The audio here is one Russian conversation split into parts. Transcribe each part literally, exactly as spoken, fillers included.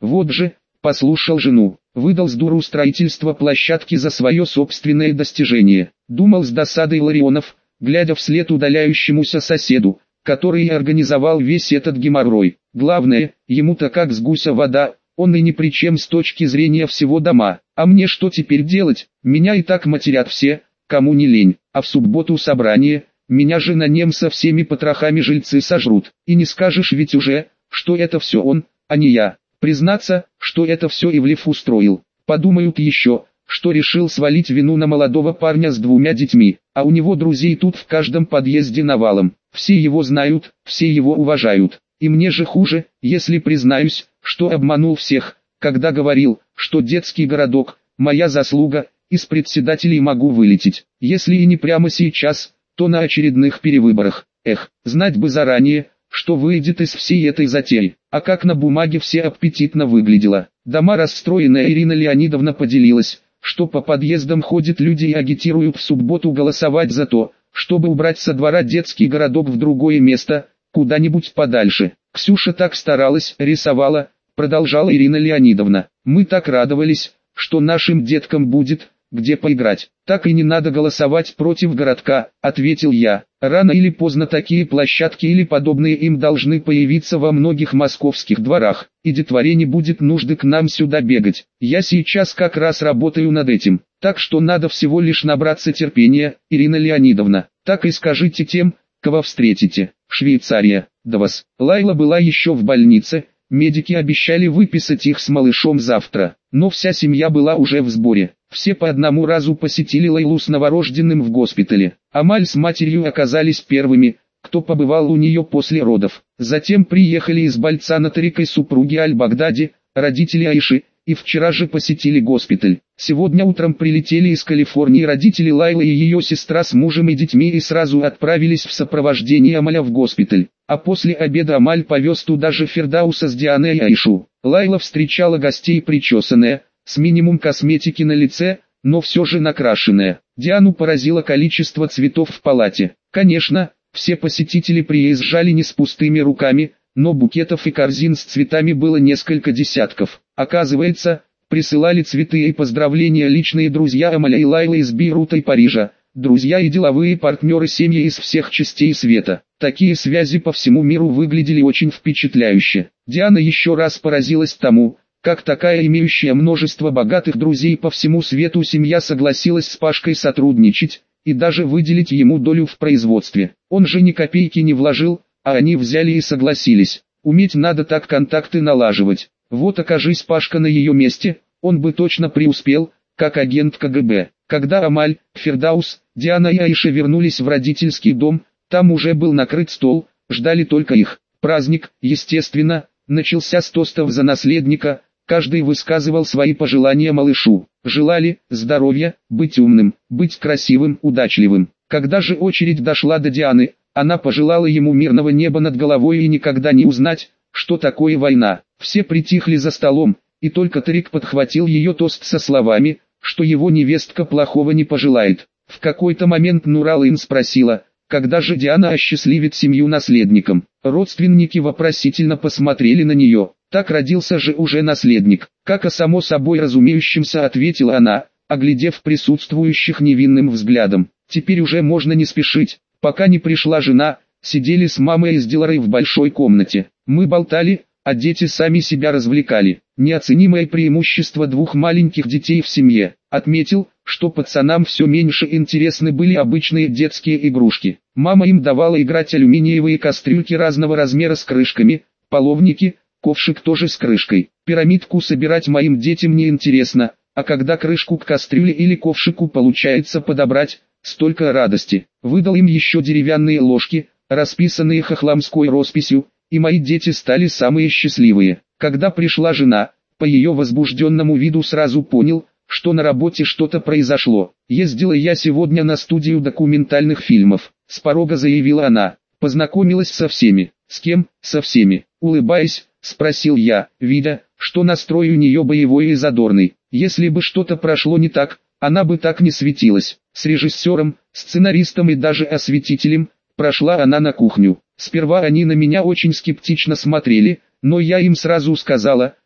Вот же, послушал жену, выдал с дуру строительство площадки за свое собственное достижение. Думал с досадой Ларионов, глядя вслед удаляющемуся соседу, который и организовал весь этот геморрой. Главное, ему-то как с гуся вода, он и ни при чем с точки зрения всего дома. А мне что теперь делать? Меня и так матерят все, кому не лень, а в субботу собрание, меня же на нем со всеми потрохами жильцы сожрут. И не скажешь ведь уже, что это все он, а не я. Признаться, что это все Ивлев устроил. Подумают еще, что решил свалить вину на молодого парня с двумя детьми, а у него друзей тут в каждом подъезде навалом. Все его знают, все его уважают. И мне же хуже, если признаюсь, что обманул всех, когда говорил, что детский городок – моя заслуга, из председателей могу вылететь. Если и не прямо сейчас, то на очередных перевыборах. Эх, знать бы заранее, что выйдет из всей этой затеи. А как на бумаге все аппетитно выглядело. Дома расстроенная Ирина Леонидовна поделилась, что по подъездам ходят люди и агитируют в субботу голосовать за то, чтобы убрать со двора детский городок в другое место, куда-нибудь подальше. Ксюша так старалась, рисовала, продолжала Ирина Леонидовна. Мы так радовались, что нашим деткам будет где поиграть. Так и не надо голосовать против городка, ответил я. Рано или поздно такие площадки или подобные им должны появиться во многих московских дворах, и детворе не будет нужды к нам сюда бегать. Я сейчас как раз работаю над этим, так что надо всего лишь набраться терпения, Ирина Леонидовна. Так и скажите тем, кого встретите. Швейцария, Давос. Лайла была еще в больнице, медики обещали выписать их с малышом завтра, но вся семья была уже в сборе. Все по одному разу посетили Лайлу с новорожденным в госпитале. Амаль с матерью оказались первыми, кто побывал у нее после родов. Затем приехали из Бальцана Тарикой супруги Аль-Багдади, родители Аиши, и вчера же посетили госпиталь. Сегодня утром прилетели из Калифорнии родители Лайлы и ее сестра с мужем и детьми и сразу отправились в сопровождении Амаля в госпиталь. А после обеда Амаль повез туда же Фердауса с Дианой и Аишу. Лайла встречала гостей причесанная, с минимум косметики на лице, но все же накрашенная. Диану поразило количество цветов в палате. Конечно, все посетители приезжали не с пустыми руками, но букетов и корзин с цветами было несколько десятков. Оказывается, присылали цветы и поздравления личные друзья Амаля и Лайлы из Бейрута и Парижа, друзья и деловые партнеры семьи из всех частей света. Такие связи по всему миру выглядели очень впечатляюще. Диана еще раз поразилась тому, как такая имеющая множество богатых друзей по всему свету семья согласилась с Пашкой сотрудничать, и даже выделить ему долю в производстве. Он же ни копейки не вложил, а они взяли и согласились. Уметь надо так контакты налаживать. Вот окажись Пашка на ее месте, он бы точно преуспел, как агент ка гэ бэ. Когда Амаль, Фердаус, Диана и Аиша вернулись в родительский дом, там уже был накрыт стол, ждали только их. Праздник, естественно, начался с тостов за наследника. Каждый высказывал свои пожелания малышу. Желали здоровья, быть умным, быть красивым, удачливым. Когда же очередь дошла до Дианы, она пожелала ему мирного неба над головой и никогда не узнать, что такое война. Все притихли за столом, и только Тарик подхватил ее тост со словами, что его невестка плохого не пожелает. В какой-то момент Нуралин спросила, когда же Диана осчастливит семью наследником. Родственники вопросительно посмотрели на нее. Так родился же уже наследник. Как о само собой разумеющемся ответила она, оглядев присутствующих невинным взглядом. Теперь уже можно не спешить. Пока не пришла жена, сидели с мамой и с Диларой в большой комнате. Мы болтали, а дети сами себя развлекали. Неоценимое преимущество двух маленьких детей в семье. Отметил, что пацанам все меньше интересны были обычные детские игрушки. Мама им давала играть алюминиевые кастрюльки разного размера с крышками, половники, ковшик тоже с крышкой. Пирамидку собирать моим детям не интересно, а когда крышку к кастрюле или ковшику получается подобрать, столько радости. Выдал им еще деревянные ложки, расписанные хохламской росписью, и мои дети стали самые счастливые. Когда пришла жена, по ее возбужденному виду сразу понял, что на работе что-то произошло. Ездила я сегодня на студию документальных фильмов, с порога заявила она. Познакомилась со всеми. С кем? Со всеми. Улыбаясь, спросил я, видя, что настрой у нее боевой и задорный. Если бы что-то прошло не так, она бы так не светилась. С режиссером, сценаристом и даже осветителем прошла она на кухню. Сперва они на меня очень скептично смотрели, но я им сразу сказала,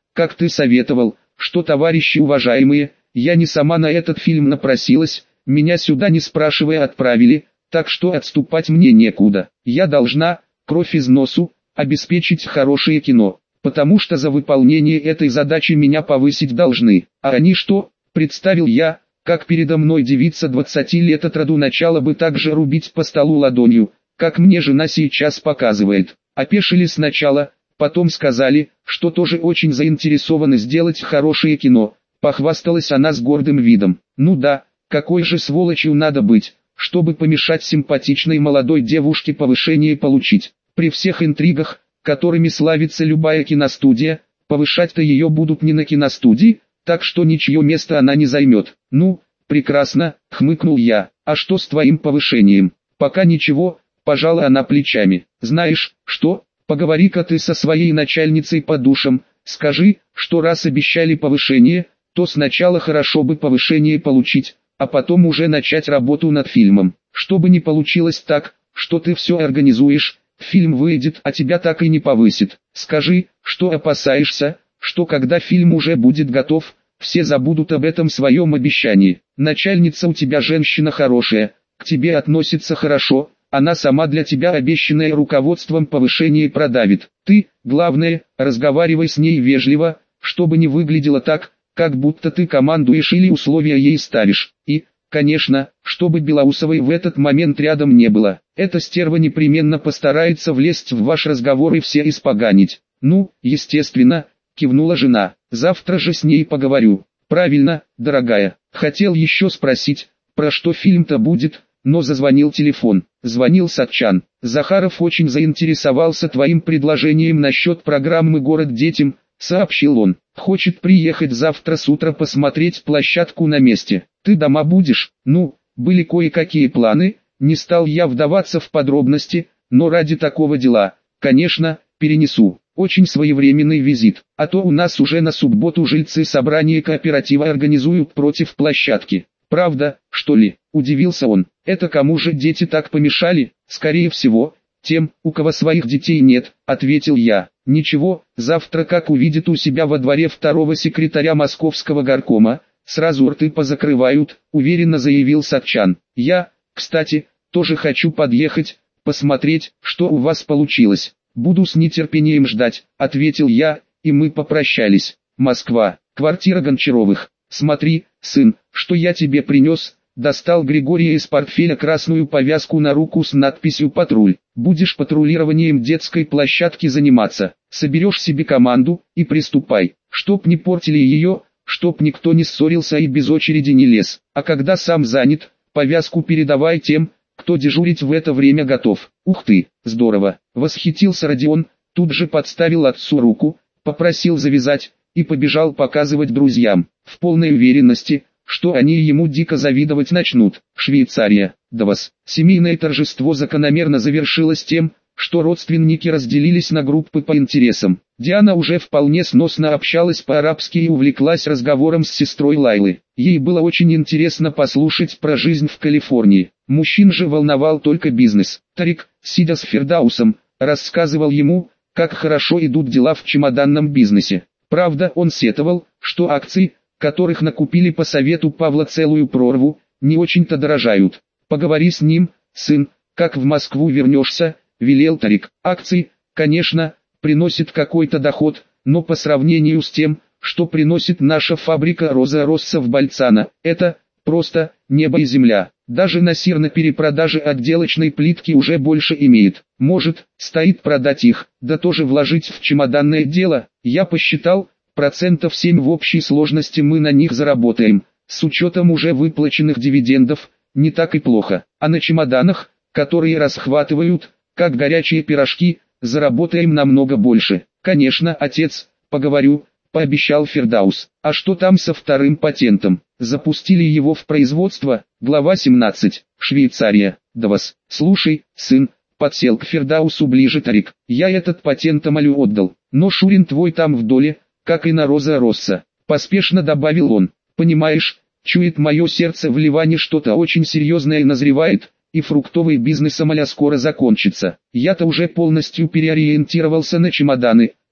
как ты советовал, что, товарищи уважаемые, я не сама на этот фильм напросилась, меня сюда не спрашивая отправили, так что отступать мне некуда. Я должна, кровь из носу, обеспечить хорошее кино, потому что за выполнение этой задачи меня повысить должны. А они что, представил я, как передо мной девица двадцати лет от роду начала бы так же рубить по столу ладонью, как мне жена сейчас показывает. Опешили сначала, потом сказали, что тоже очень заинтересованы сделать хорошее кино. Похвасталась она с гордым видом. Ну да, какой же сволочью надо быть, чтобы помешать симпатичной молодой девушке повышение получить. При всех интригах, которыми славится любая киностудия, повышать-то ее будут не на киностудии, так что ничье место она не займет. Ну, прекрасно, хмыкнул я. А что с твоим повышением? Пока ничего, пожала она плечами. Знаешь, что, поговори-ка ты со своей начальницей по душам, скажи, что раз обещали повышение, то сначала хорошо бы повышение получить, а потом уже начать работу над фильмом. Чтобы не получилось так, что ты все организуешь, фильм выйдет, а тебя так и не повысит. Скажи, что опасаешься, что когда фильм уже будет готов, все забудут об этом своем обещании. Начальница у тебя женщина хорошая, к тебе относится хорошо, она сама для тебя обещанное руководством повышение продавит. Ты, главное, разговаривай с ней вежливо, чтобы не выглядело так, как будто ты командуешь или условия ей ставишь. И, конечно, чтобы Белоусовой в этот момент рядом не было. Эта стерва непременно постарается влезть в ваш разговор и все испоганить. Ну, естественно, кивнула жена. Завтра же с ней поговорю. Правильно, дорогая. Хотел еще спросить, про что фильм-то будет, но зазвонил телефон. Звонил Сатчан. Захаров очень заинтересовался твоим предложением насчет программы «Город детям», сообщил он. Хочет приехать завтра с утра посмотреть площадку на месте. Ты дома будешь? Ну, были кое-какие планы, не стал я вдаваться в подробности, но ради такого дела, конечно, перенесу. Очень своевременный визит, а то у нас уже на субботу жильцы собрание кооператива организуют против площадки. Правда, что ли? Удивился он. Это кому же дети так помешали? Скорее всего, тем, у кого своих детей нет, ответил я. Ничего, завтра как увидит у себя во дворе второго секретаря московского горкома, сразу рты позакрывают, уверенно заявил Сатчан. Я, кстати, тоже хочу подъехать, посмотреть, что у вас получилось. Буду с нетерпением ждать, ответил я, и мы попрощались. Москва, квартира Гончаровых. Смотри, сын, что я тебе принес. Достал Григория из портфеля красную повязку на руку с надписью «Патруль». Будешь патрулированием детской площадки заниматься. Соберешь себе команду и приступай. Чтоб не портили ее, чтоб никто не ссорился и без очереди не лез. А когда сам занят, повязку передавай тем, кто дежурить в это время готов. Ух ты, здорово. Восхитился Родион, тут же подставил отцу руку, попросил завязать и побежал показывать друзьям. В полной уверенности, что они ему дико завидовать начнут. Швейцария. Давос. Семейное торжество закономерно завершилось тем, что родственники разделились на группы по интересам. Диана уже вполне сносно общалась по-арабски и увлеклась разговором с сестрой Лайлы. Ей было очень интересно послушать про жизнь в Калифорнии. Мужчин же волновал только бизнес. Тарик, сидя с Фердаусом, рассказывал ему, как хорошо идут дела в чемоданном бизнесе. Правда, он сетовал, что акции, которых накупили по совету Павла целую прорву, не очень-то дорожают. «Поговори с ним, сын, как в Москву вернешься», — велел Тарик. «Акции, конечно, приносят какой-то доход, но по сравнению с тем, что приносит наша фабрика Роза Росса в Бальцано, это просто небо и земля. Даже Насир на перепродаже отделочной плитки уже больше имеет. Может, стоит продать их, да тоже вложить в чемоданное дело. Я посчитал, процентов семь в общей сложности мы на них заработаем. С учетом уже выплаченных дивидендов, не так и плохо. А на чемоданах, которые расхватывают, как горячие пирожки, заработаем намного больше. Конечно, отец, поговорю, пообещал Фердаус. А что там со вторым патентом? Запустили его в производство? Глава семнадцать. Швейцария. Давос. Слушай, сын, подсел к Фердаусу ближе Тарик. Я этот патент Амалю отдал, но Шурин твой там в доле, как и на Роза Росса. Поспешно добавил он. Понимаешь, чует мое сердце, в Ливане что-то очень серьезное назревает, и фруктовый бизнес Амаля скоро закончится. Я-то уже полностью переориентировался на чемоданы,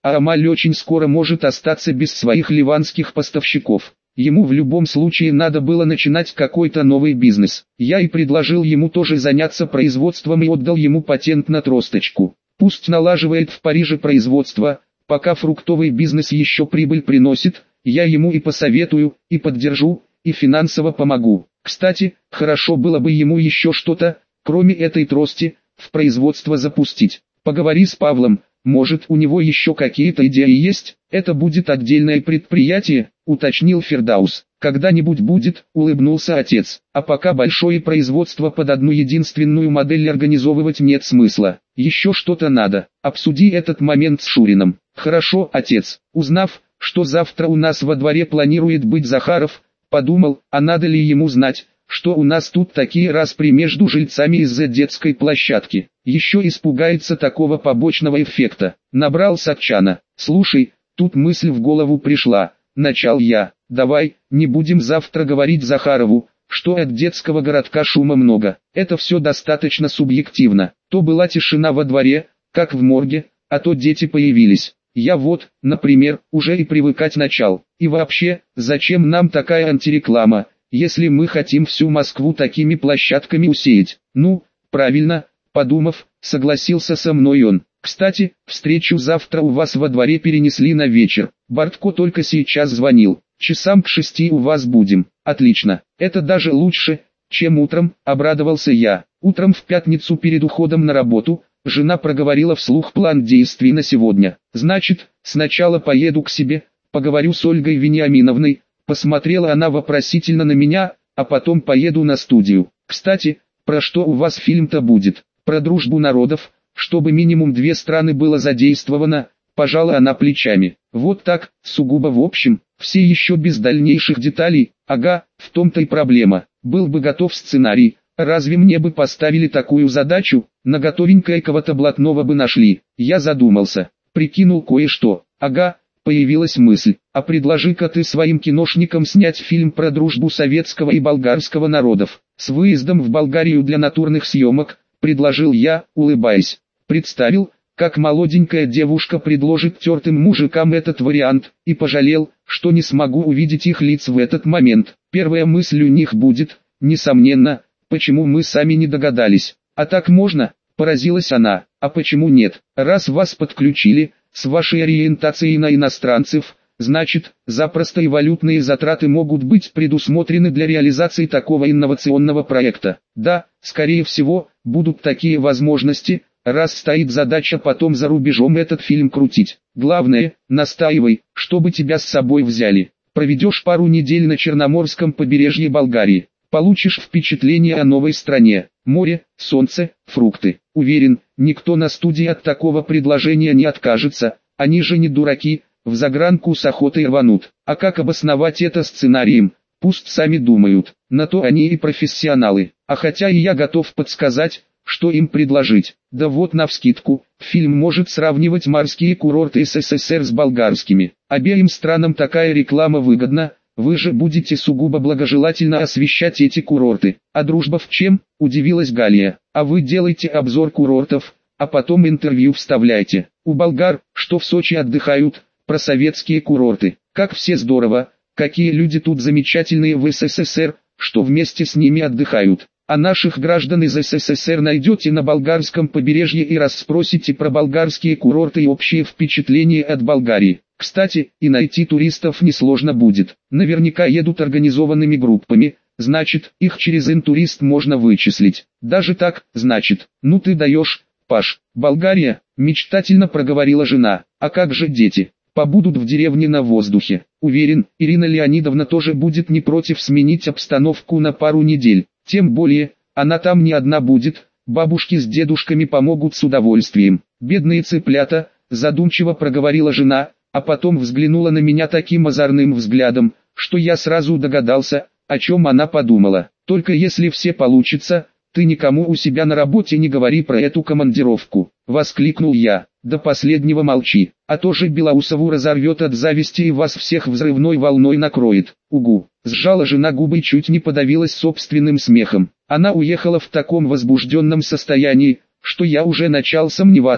а Амаль очень скоро может остаться без своих ливанских поставщиков. Ему в любом случае надо было начинать какой-то новый бизнес. Я и предложил ему тоже заняться производством и отдал ему патент на тросточку. Пусть налаживает в Париже производство, пока фруктовый бизнес еще прибыль приносит, я ему и посоветую, и поддержу, и финансово помогу. Кстати, хорошо было бы ему еще что-то, кроме этой трости, в производство запустить. Поговори с Павлом, может у него еще какие-то идеи есть, это будет отдельное предприятие, уточнил Фердаус. Когда-нибудь будет, улыбнулся отец, а пока большое производство под одну единственную модель организовывать нет смысла. Еще что-то надо, обсуди этот момент с Шуриным. Хорошо, отец. Узнав, что завтра у нас во дворе планирует быть Захаров, подумал, а надо ли ему знать, что у нас тут такие распри между жильцами из-за детской площадки. Еще испугается такого побочного эффекта. Набрал Сакчана. Слушай, тут мысль в голову пришла. Начал я. Давай, не будем завтра говорить Захарову, что от детского городка шума много. Это все достаточно субъективно. То была тишина во дворе, как в морге, а то дети появились. Я вот, например, уже и привыкать начал. И вообще, зачем нам такая антиреклама, если мы хотим всю Москву такими площадками усеять? Ну, правильно, подумав, согласился со мной он. Кстати, встречу завтра у вас во дворе перенесли на вечер. Бартко только сейчас звонил. Часам к шести у вас будем. Отлично. Это даже лучше, чем утром, обрадовался я. Утром в пятницу перед уходом на работу, жена проговорила вслух план действий на сегодня. Значит, сначала поеду к себе, поговорю с Ольгой Вениаминовной. Посмотрела она вопросительно на меня, а потом поеду на студию. Кстати, про что у вас фильм-то будет? Про дружбу народов, чтобы минимум две страны было задействовано, пожала она плечами. Вот так, сугубо в общем, все еще без дальнейших деталей. Ага, в том-то и проблема. Был бы готов сценарий, разве мне бы поставили такую задачу? На готовенькое кого-то блатного бы нашли. Я задумался, прикинул кое-что. Ага, появилась мысль, а предложи-ка ты своим киношникам снять фильм про дружбу советского и болгарского народов, с выездом в Болгарию для натурных съемок, предложил я, улыбаясь. Представил, как молоденькая девушка предложит тертым мужикам этот вариант, и пожалел, что не смогу увидеть их лиц в этот момент. Первая мысль у них будет, несомненно, почему мы сами не догадались. А так можно? Поразилась она. А почему нет? Раз вас подключили, с вашей ориентацией на иностранцев, значит, запросто и валютные затраты могут быть предусмотрены для реализации такого инновационного проекта. Да, скорее всего, будут такие возможности, раз стоит задача потом за рубежом этот фильм крутить. Главное, настаивай, чтобы тебя с собой взяли. Проведешь пару недель на Черноморском побережье Болгарии. Получишь впечатление о новой стране. Море, солнце, фрукты. Уверен, никто на студии от такого предложения не откажется. Они же не дураки, в загранку с охотой рванут. А как обосновать это сценарием? Пусть сами думают. На то они и профессионалы. А хотя и я готов подсказать, что им предложить. Да вот навскидку, фильм может сравнивать морские курорты СССР с болгарскими. Обеим странам такая реклама выгодна. Вы же будете сугубо благожелательно освещать эти курорты. А дружба в чем? Удивилась Галия. А вы делаете обзор курортов, а потом интервью вставляйте. У болгар, что в Сочи отдыхают, про советские курорты. Как все здорово, какие люди тут замечательные в СССР, что вместе с ними отдыхают. А наших граждан из СССР найдете на болгарском побережье и расспросите про болгарские курорты и общее впечатление от Болгарии. Кстати, и найти туристов несложно будет. Наверняка едут организованными группами, значит, их через интурист можно вычислить. Даже так, значит, ну ты даешь, Паш. Болгария, мечтательно проговорила жена. А как же дети? Побудут в деревне на воздухе. Уверен, Ирина Леонидовна тоже будет не против сменить обстановку на пару недель. Тем более, она там не одна будет, бабушки с дедушками помогут с удовольствием. Бедные цыплята, задумчиво проговорила жена, а потом взглянула на меня таким озорным взглядом, что я сразу догадался, о чем она подумала. Только если все получится, ты никому у себя на работе не говори про эту командировку, воскликнул я. До последнего молчи, а то же Белоусову разорвет от зависти и вас всех взрывной волной накроет. Угу. Сжала жена губы и чуть не подавилась собственным смехом. Она уехала в таком возбужденном состоянии, что я уже начал сомневаться,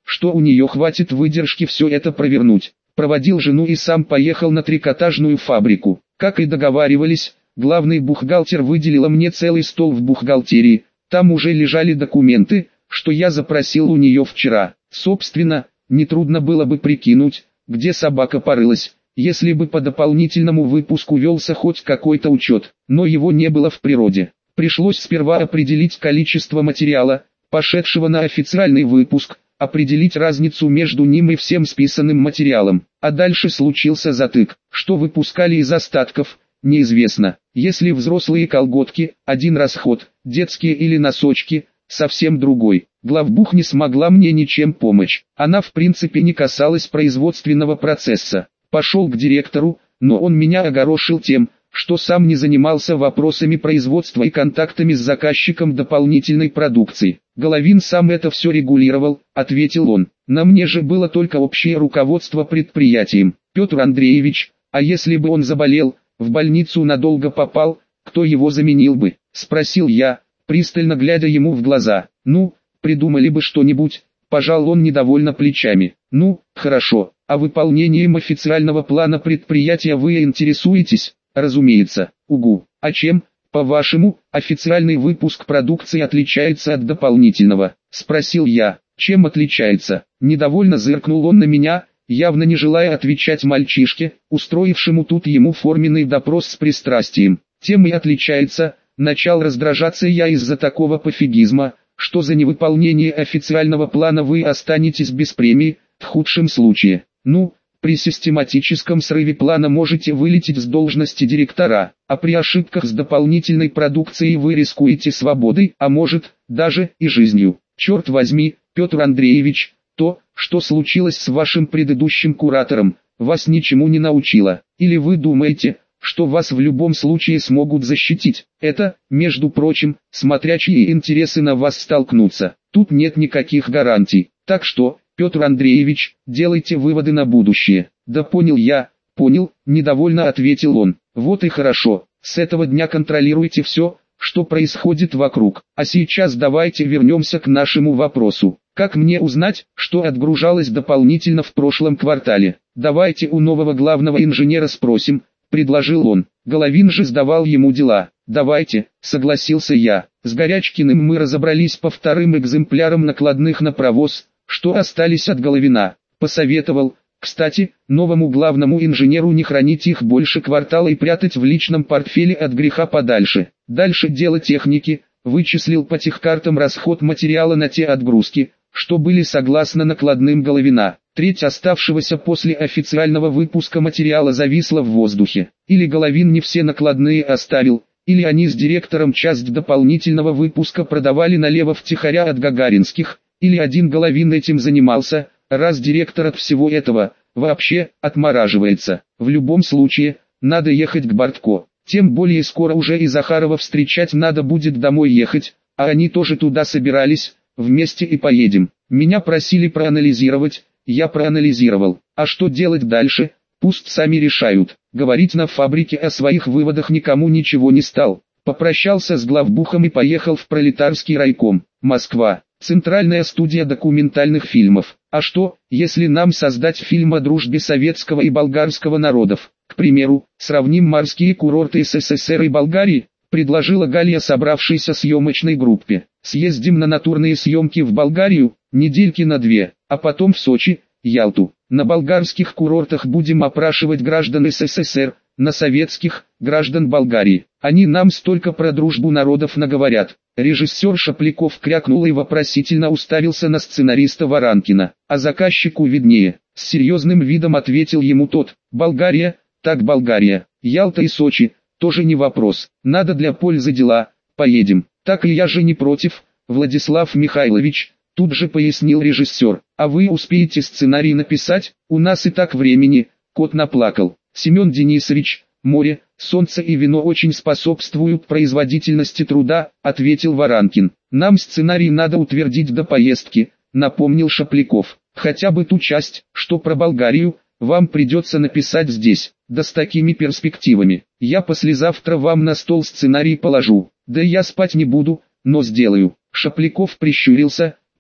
что у нее хватит выдержки все это провернуть. Проводил жену и сам поехал на трикотажную фабрику. Как и договаривались, главный бухгалтер выделила мне целый стол в бухгалтерии. Там уже лежали документы, что я запросил у нее вчера. Собственно, нетрудно было бы прикинуть, где собака порылась, если бы по дополнительному выпуску велся хоть какой-то учет, но его не было в природе. Пришлось сперва определить количество материала, пошедшего на официальный выпуск, определить разницу между ним и всем списанным материалом, а дальше случился затык. Что выпускали из остатков, неизвестно. Если взрослые колготки, один расход, детские или носочки, совсем другой. Главбух не смогла мне ничем помочь. Она в принципе не касалась производственного процесса. Пошел к директору, но он меня огорошил тем, что сам не занимался вопросами производства и контактами с заказчиком дополнительной продукции. Головин сам это все регулировал, ответил он. На мне же было только общее руководство предприятием. Петр Андреевич, а если бы он заболел, в больницу надолго попал, кто его заменил бы? Спросил я, пристально глядя ему в глаза. Ну, придумали бы что-нибудь, пожал он недовольно плечами. Ну, хорошо, а выполнением официального плана предприятия вы интересуетесь? Разумеется, угу. А чем, по-вашему, официальный выпуск продукции отличается от дополнительного? Спросил я. Чем отличается? Недовольно зыркнул он на меня, явно не желая отвечать мальчишке, устроившему тут ему форменный допрос с пристрастием. Тем и отличается. Начал раздражаться я из-за такого пофигизма, что за невыполнение официального плана вы останетесь без премии, в худшем случае. Ну, при систематическом срыве плана можете вылететь с должности директора, а при ошибках с дополнительной продукцией вы рискуете свободой, а может, даже и жизнью. Черт возьми, Петр Андреевич, то, что случилось с вашим предыдущим куратором, вас ничему не научило. Или вы думаете, что вас в любом случае смогут защитить? Это, между прочим, смотря чьи интересы на вас столкнутся. Тут нет никаких гарантий. Так что, Петр Андреевич, делайте выводы на будущее. Да понял я, понял, недовольно ответил он. Вот и хорошо, с этого дня контролируйте все, что происходит вокруг. А сейчас давайте вернемся к нашему вопросу. Как мне узнать, что отгружалось дополнительно в прошлом квартале? Давайте у нового главного инженера спросим, предложил он. Головин же сдавал ему дела. Давайте, согласился я. С Горячкиным мы разобрались по вторым экземплярам накладных на провоз, что остались от Головина. Посоветовал, кстати, новому главному инженеру не хранить их больше квартала и прятать в личном портфеле от греха подальше. Дальше дело техники, вычислил по техкартам расход материала на те отгрузки, что были согласно накладным Головина. Треть оставшегося после официального выпуска материала зависла в воздухе. Или Головин не все накладные оставил, или они с директором часть дополнительного выпуска продавали налево втихаря от гагаринских, или один Головин этим занимался, раз директор от всего этого, вообще, отмораживается. В любом случае, надо ехать к Бортко. Тем более скоро уже и Захарова встречать надо будет домой ехать, а они тоже туда собирались, вместе и поедем. Меня просили проанализировать, я проанализировал. А что делать дальше, пусть сами решают. Говорить на фабрике о своих выводах никому ничего не стал. Попрощался с главбухом и поехал в пролетарский райком. Москва. Центральная студия документальных фильмов. А что, если нам создать фильм о дружбе советского и болгарского народов? К примеру, сравним морские курорты СССР и Болгарии, предложила Галия собравшейся съемочной группе. Съездим на натурные съемки в Болгарию, недельки на две, а потом в Сочи, Ялту. На болгарских курортах будем опрашивать граждан СССР, на советских – граждан Болгарии. Они нам столько про дружбу народов наговорят. Режиссер Шапляков крякнул и вопросительно уставился на сценариста Варанкина. А заказчику виднее. С серьезным видом ответил ему тот. Болгария, так Болгария. Ялта и Сочи, тоже не вопрос. Надо для пользы дела, поедем. Так и я же не против, Владислав Михайлович. Тут же пояснил режиссер. А вы успеете сценарий написать? У нас и так времени. Кот наплакал. Семен Денисович, море, солнце и вино очень способствуют производительности труда, ответил Варанкин. Нам сценарий надо утвердить до поездки, напомнил Шапляков. Хотя бы ту часть, что про Болгарию, вам придется написать здесь. Да с такими перспективами. Я послезавтра вам на стол сценарий положу. Да я спать не буду, но сделаю. Шапляков прищурился,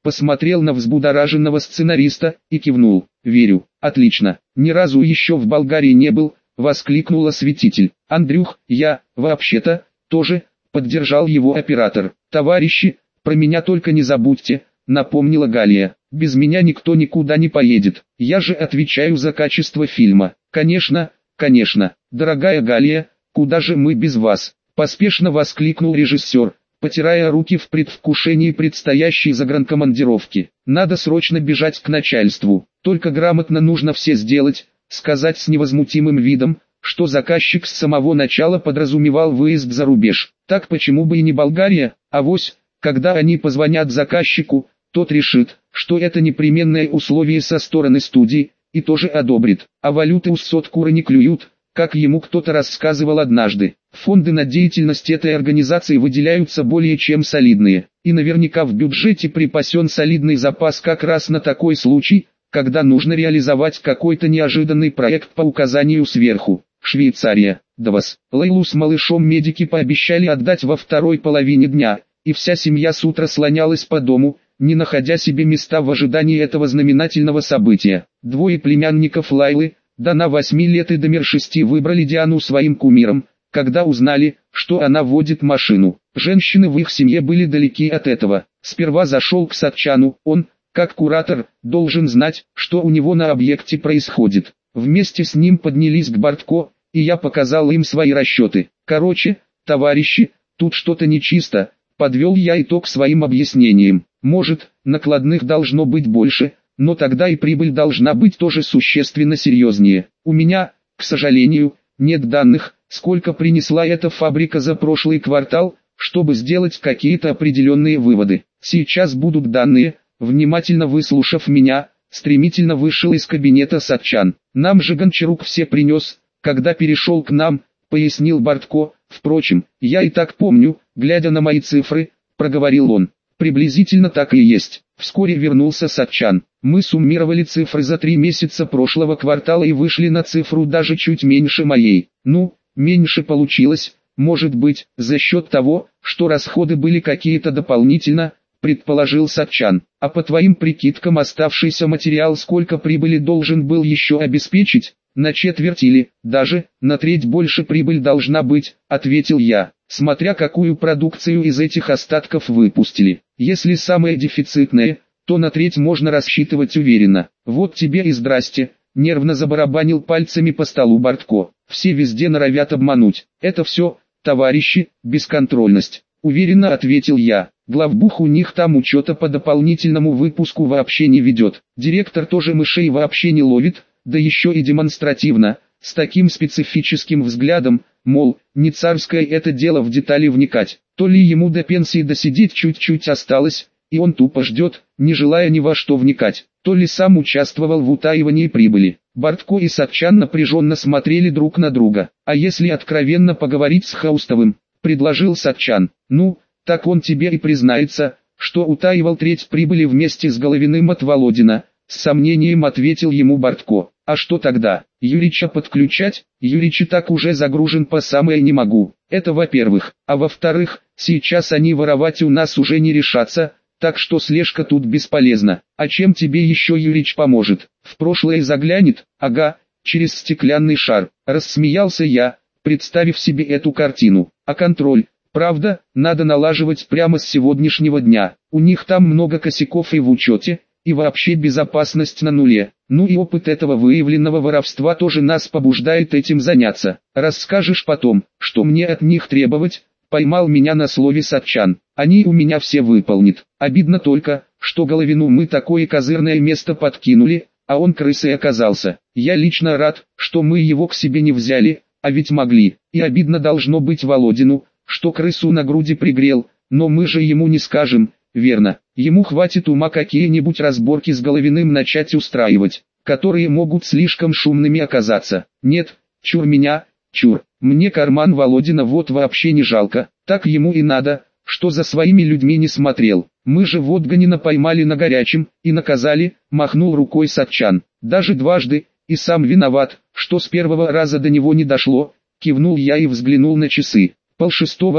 посмотрел на взбудораженного сценариста и кивнул. «Верю, отлично, ни разу еще в Болгарии не был», — воскликнул осветитель. «Андрюх, я, вообще-то, тоже», — поддержал его оператор. «Товарищи, про меня только не забудьте», — напомнила Галия. «Без меня никто никуда не поедет, я же отвечаю за качество фильма». «Конечно, конечно, дорогая Галия, куда же мы без вас?» — поспешно воскликнул режиссер, потирая руки в предвкушении предстоящей загранкомандировки. «Надо срочно бежать к начальству, только грамотно нужно все сделать, сказать с невозмутимым видом, что заказчик с самого начала подразумевал выезд за рубеж. Так почему бы и не Болгария, авось, когда они позвонят заказчику, тот решит, что это непременное условие со стороны студии, и тоже одобрит. А валюты у сот куры не клюют, как ему кто-то рассказывал однажды. Фонды на деятельность этой организации выделяются более чем солидные, и наверняка в бюджете припасен солидный запас как раз на такой случай, когда нужно реализовать какой-то неожиданный проект по указанию сверху. Швейцария, Давос. Лейлу с малышом медики пообещали отдать во второй половине дня, и вся семья с утра слонялась по дому, не находя себе места в ожидании этого знаменательного события. Двое племянников Лайлы, Дана восьми лет и Дамир шести, выбрали Диану своим кумиром, когда узнали, что она водит машину. Женщины в их семье были далеки от этого. Сперва зашел к Сатчану, он, как куратор, должен знать, что у него на объекте происходит. Вместе с ним поднялись к Бортко, и я показал им свои расчеты. Короче, товарищи, тут что-то нечисто, подвел я итог своим объяснениям. Может, накладных должно быть больше, но тогда и прибыль должна быть тоже существенно серьезнее. У меня, к сожалению, нет данных, сколько принесла эта фабрика за прошлый квартал, чтобы сделать какие-то определенные выводы. Сейчас будут данные. Внимательно выслушав меня, стремительно вышел из кабинета Сатчан. «Нам же Гончарук все принес, когда перешел к нам», — пояснил Бортко. «Впрочем, я и так помню, глядя на мои цифры», — проговорил он. «Приблизительно так и есть». Вскоре вернулся Сатчан. «Мы суммировали цифры за три месяца прошлого квартала и вышли на цифру даже чуть меньше моей. Ну, меньше получилось, может быть, за счет того, что расходы были какие-то дополнительно», — предположил Сатчан. «А по твоим прикидкам оставшийся материал сколько прибыли должен был еще обеспечить?» «На четверть или, даже, на треть больше прибыль должна быть», — ответил я, «смотря какую продукцию из этих остатков выпустили. Если самое дефицитное, то на треть можно рассчитывать уверенно». «Вот тебе и здрасте», — нервно забарабанил пальцами по столу Бортко. «Все везде норовят обмануть. Это все, товарищи, бесконтрольность», — уверенно ответил я. «Главбух у них там учета по дополнительному выпуску вообще не ведет. Директор тоже мышей вообще не ловит, да еще и демонстративно, с таким специфическим взглядом, мол, не царское это дело в детали вникать. То ли ему до пенсии досидеть чуть-чуть осталось, и он тупо ждет, не желая ни во что вникать, то ли сам участвовал в утаивании прибыли». Бортко и Сатчан напряженно смотрели друг на друга. «А если откровенно поговорить с Хаустовым?» — предложил Сатчан. «Ну, так он тебе и признается, что утаивал треть прибыли вместе с Головиным от Володина», — с сомнением ответил ему Бортко. «А что тогда, Юрича подключать? Юрич и так уже загружен по самое не могу. Это во-первых. А во-вторых, сейчас они воровать у нас уже не решатся, так что слежка тут бесполезна. А чем тебе еще Юрич поможет? В прошлое заглянет? Ага, через стеклянный шар». Рассмеялся я, представив себе эту картину. «А контроль? Правда, надо налаживать прямо с сегодняшнего дня. У них там много косяков и в учете, и вообще безопасность на нуле. Ну и опыт этого выявленного воровства тоже нас побуждает этим заняться. Расскажешь потом, что мне от них требовать?» Поймал меня на слове Сатчан. «Они у меня все выполнят. Обидно только, что Головину мы такое козырное место подкинули, а он крысой оказался. Я лично рад, что мы его к себе не взяли, а ведь могли. И обидно должно быть Володину, что крысу на груди пригрел, но мы же ему не скажем, верно? Ему хватит ума какие-нибудь разборки с Головиным начать устраивать, которые могут слишком шумными оказаться. Нет, чур меня, чур, мне карман Володина вот вообще не жалко, так ему и надо, что за своими людьми не смотрел. Мы же Водганина поймали на горячем, и наказали», — махнул рукой Сатчан. «Даже дважды, и сам виноват, что с первого раза до него не дошло», — кивнул я и взглянул на часы. «Полшестого», —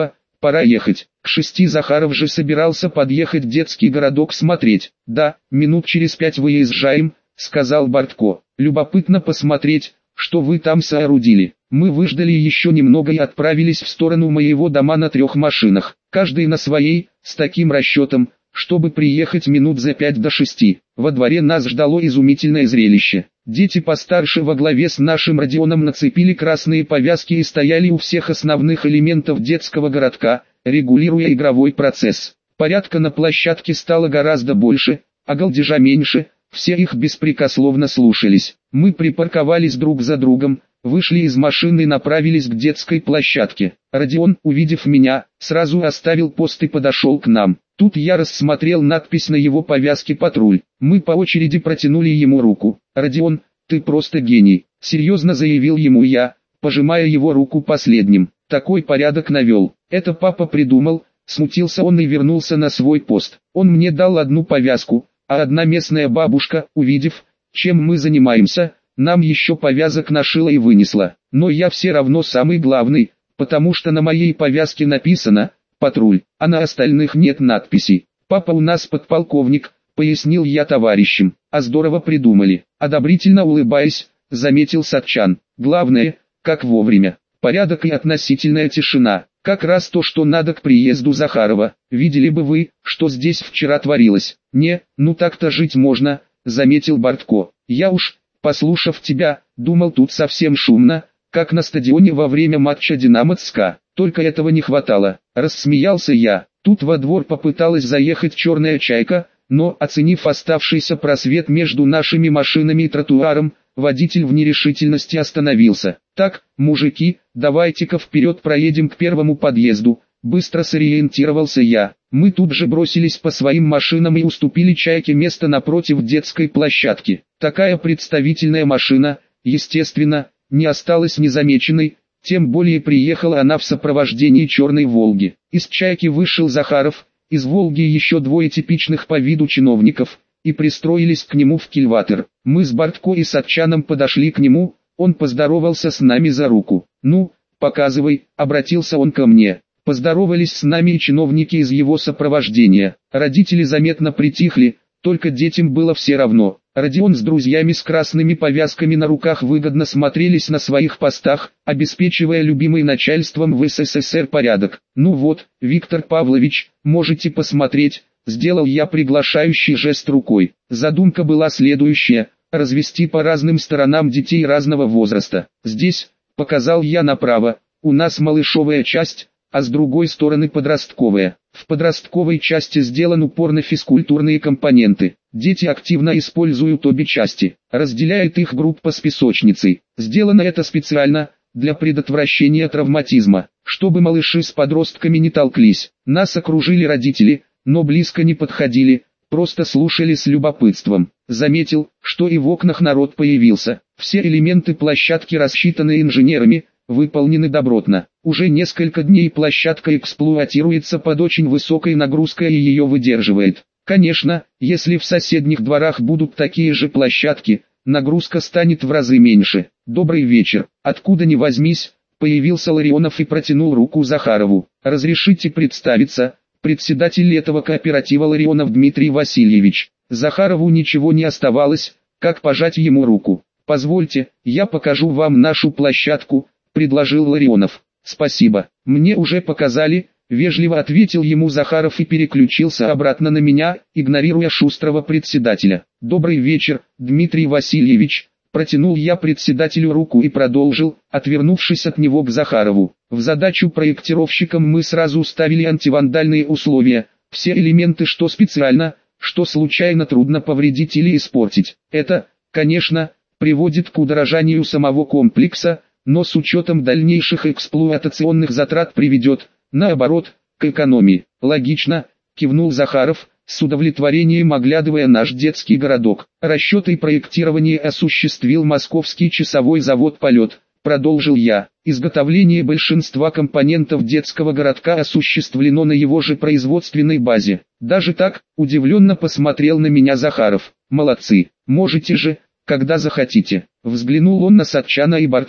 пора ехать. К шести Захаров же собирался подъехать в детский городок смотреть. Да, минут через пять выезжаем, сказал Бортко. Любопытно посмотреть, что вы там соорудили. Мы выждали еще немного и отправились в сторону моего дома на трех машинах, каждый на своей, с таким расчетом, чтобы приехать минут за пять до шести. Во дворе нас ждало изумительное зрелище. Дети постарше во главе с нашим Родионом нацепили красные повязки и стояли у всех основных элементов детского городка, регулируя игровой процесс. Порядка на площадке стало гораздо больше, а галдежа меньше, все их беспрекословно слушались. Мы припарковались друг за другом, вышли из машины и направились к детской площадке. Родион, увидев меня, сразу оставил пост и подошел к нам. Тут я рассмотрел надпись на его повязке «Патруль». Мы по очереди протянули ему руку. «Родион, ты просто гений», — серьезно заявил ему я, пожимая его руку последним. «Такой порядок навел. Это папа придумал», — смутился он и вернулся на свой пост. Он мне дал одну повязку, а одна местная бабушка, увидев, чем мы занимаемся, нам еще повязок нашила и вынесла. Но я все равно самый главный, потому что на моей повязке написано «Патруль», а на остальных нет надписей. «Папа у нас подполковник», — пояснил я товарищам. «А здорово придумали». Одобрительно улыбаясь, заметил Сатчан. «Главное, как вовремя. Порядок и относительная тишина. Как раз то, что надо к приезду Захарова. Видели бы вы, что здесь вчера творилось». «Не, ну так-то жить можно», — заметил Бортко. «Я уж, послушав тебя, думал, тут совсем шумно, как на стадионе во время матча «Динамо-ЦСКА». Только этого не хватало». Рассмеялся я. Тут во двор попыталась заехать черная чайка, но, оценив оставшийся просвет между нашими машинами и тротуаром, водитель в нерешительности остановился. «Так, мужики, давайте-ка вперед проедем к первому подъезду», — быстро сориентировался я. Мы тут же бросились по своим машинам и уступили чайке место напротив детской площадки. Такая представительная машина, естественно, не осталась незамеченной, тем более приехала она в сопровождении черной «Волги». Из чайки вышел Захаров, из «Волги» еще двое типичных по виду чиновников, и пристроились к нему в кильватер. Мы с Бортко и Сатчаном подошли к нему, он поздоровался с нами за руку. «Ну, показывай», — обратился он ко мне. Поздоровались с нами и чиновники из его сопровождения. Родители заметно притихли, только детям было все равно. Родион с друзьями с красными повязками на руках выгодно смотрелись на своих постах, обеспечивая любимый начальством в СССР порядок. «Ну вот, Виктор Павлович, можете посмотреть», — сделал я приглашающий жест рукой. Задумка была следующая: развести по разным сторонам детей разного возраста. «Здесь», — показал я направо, — «у нас малышовая часть, а с другой стороны подростковая. В подростковой части сделан упор на физкультурные компоненты. Дети активно используют обе части, разделяет их группа с песочницей. Сделано это специально, для предотвращения травматизма, чтобы малыши с подростками не толклись. Нас окружили родители, но близко не подходили, просто слушали с любопытством. Заметил, что и в окнах народ появился. Все элементы площадки рассчитаны инженерами, выполнены добротно. Уже несколько дней площадка эксплуатируется под очень высокой нагрузкой и ее выдерживает. Конечно, если в соседних дворах будут такие же площадки, нагрузка станет в разы меньше. «Добрый вечер». Откуда ни возьмись, появился Ларионов и протянул руку Захарову. «Разрешите представиться, председатель этого кооператива Ларионов Дмитрий Васильевич». Захарову ничего не оставалось, как пожать ему руку. «Позвольте, я покажу вам нашу площадку», — предложил Ларионов. «Спасибо, мне уже показали», — вежливо ответил ему Захаров и переключился обратно на меня, игнорируя шустрого председателя. «Добрый вечер, Дмитрий Васильевич», — протянул я председателю руку и продолжил, отвернувшись от него к Захарову. «В задачу проектировщикам мы сразу ставили антивандальные условия, все элементы что специально, что случайно трудно повредить или испортить. Это, конечно, приводит к удорожанию самого комплекса, но с учетом дальнейших эксплуатационных затрат приведет, наоборот, к экономии». «Логично», — кивнул Захаров, с удовлетворением оглядывая наш детский городок. «Расчеты и проектирование осуществил Московский часовой завод «Полет», — продолжил я. «Изготовление большинства компонентов детского городка осуществлено на его же производственной базе». «Даже так?» — удивленно посмотрел на меня Захаров. «Молодцы, можете же, когда захотите». Взглянул он на Сатчана и Бортко.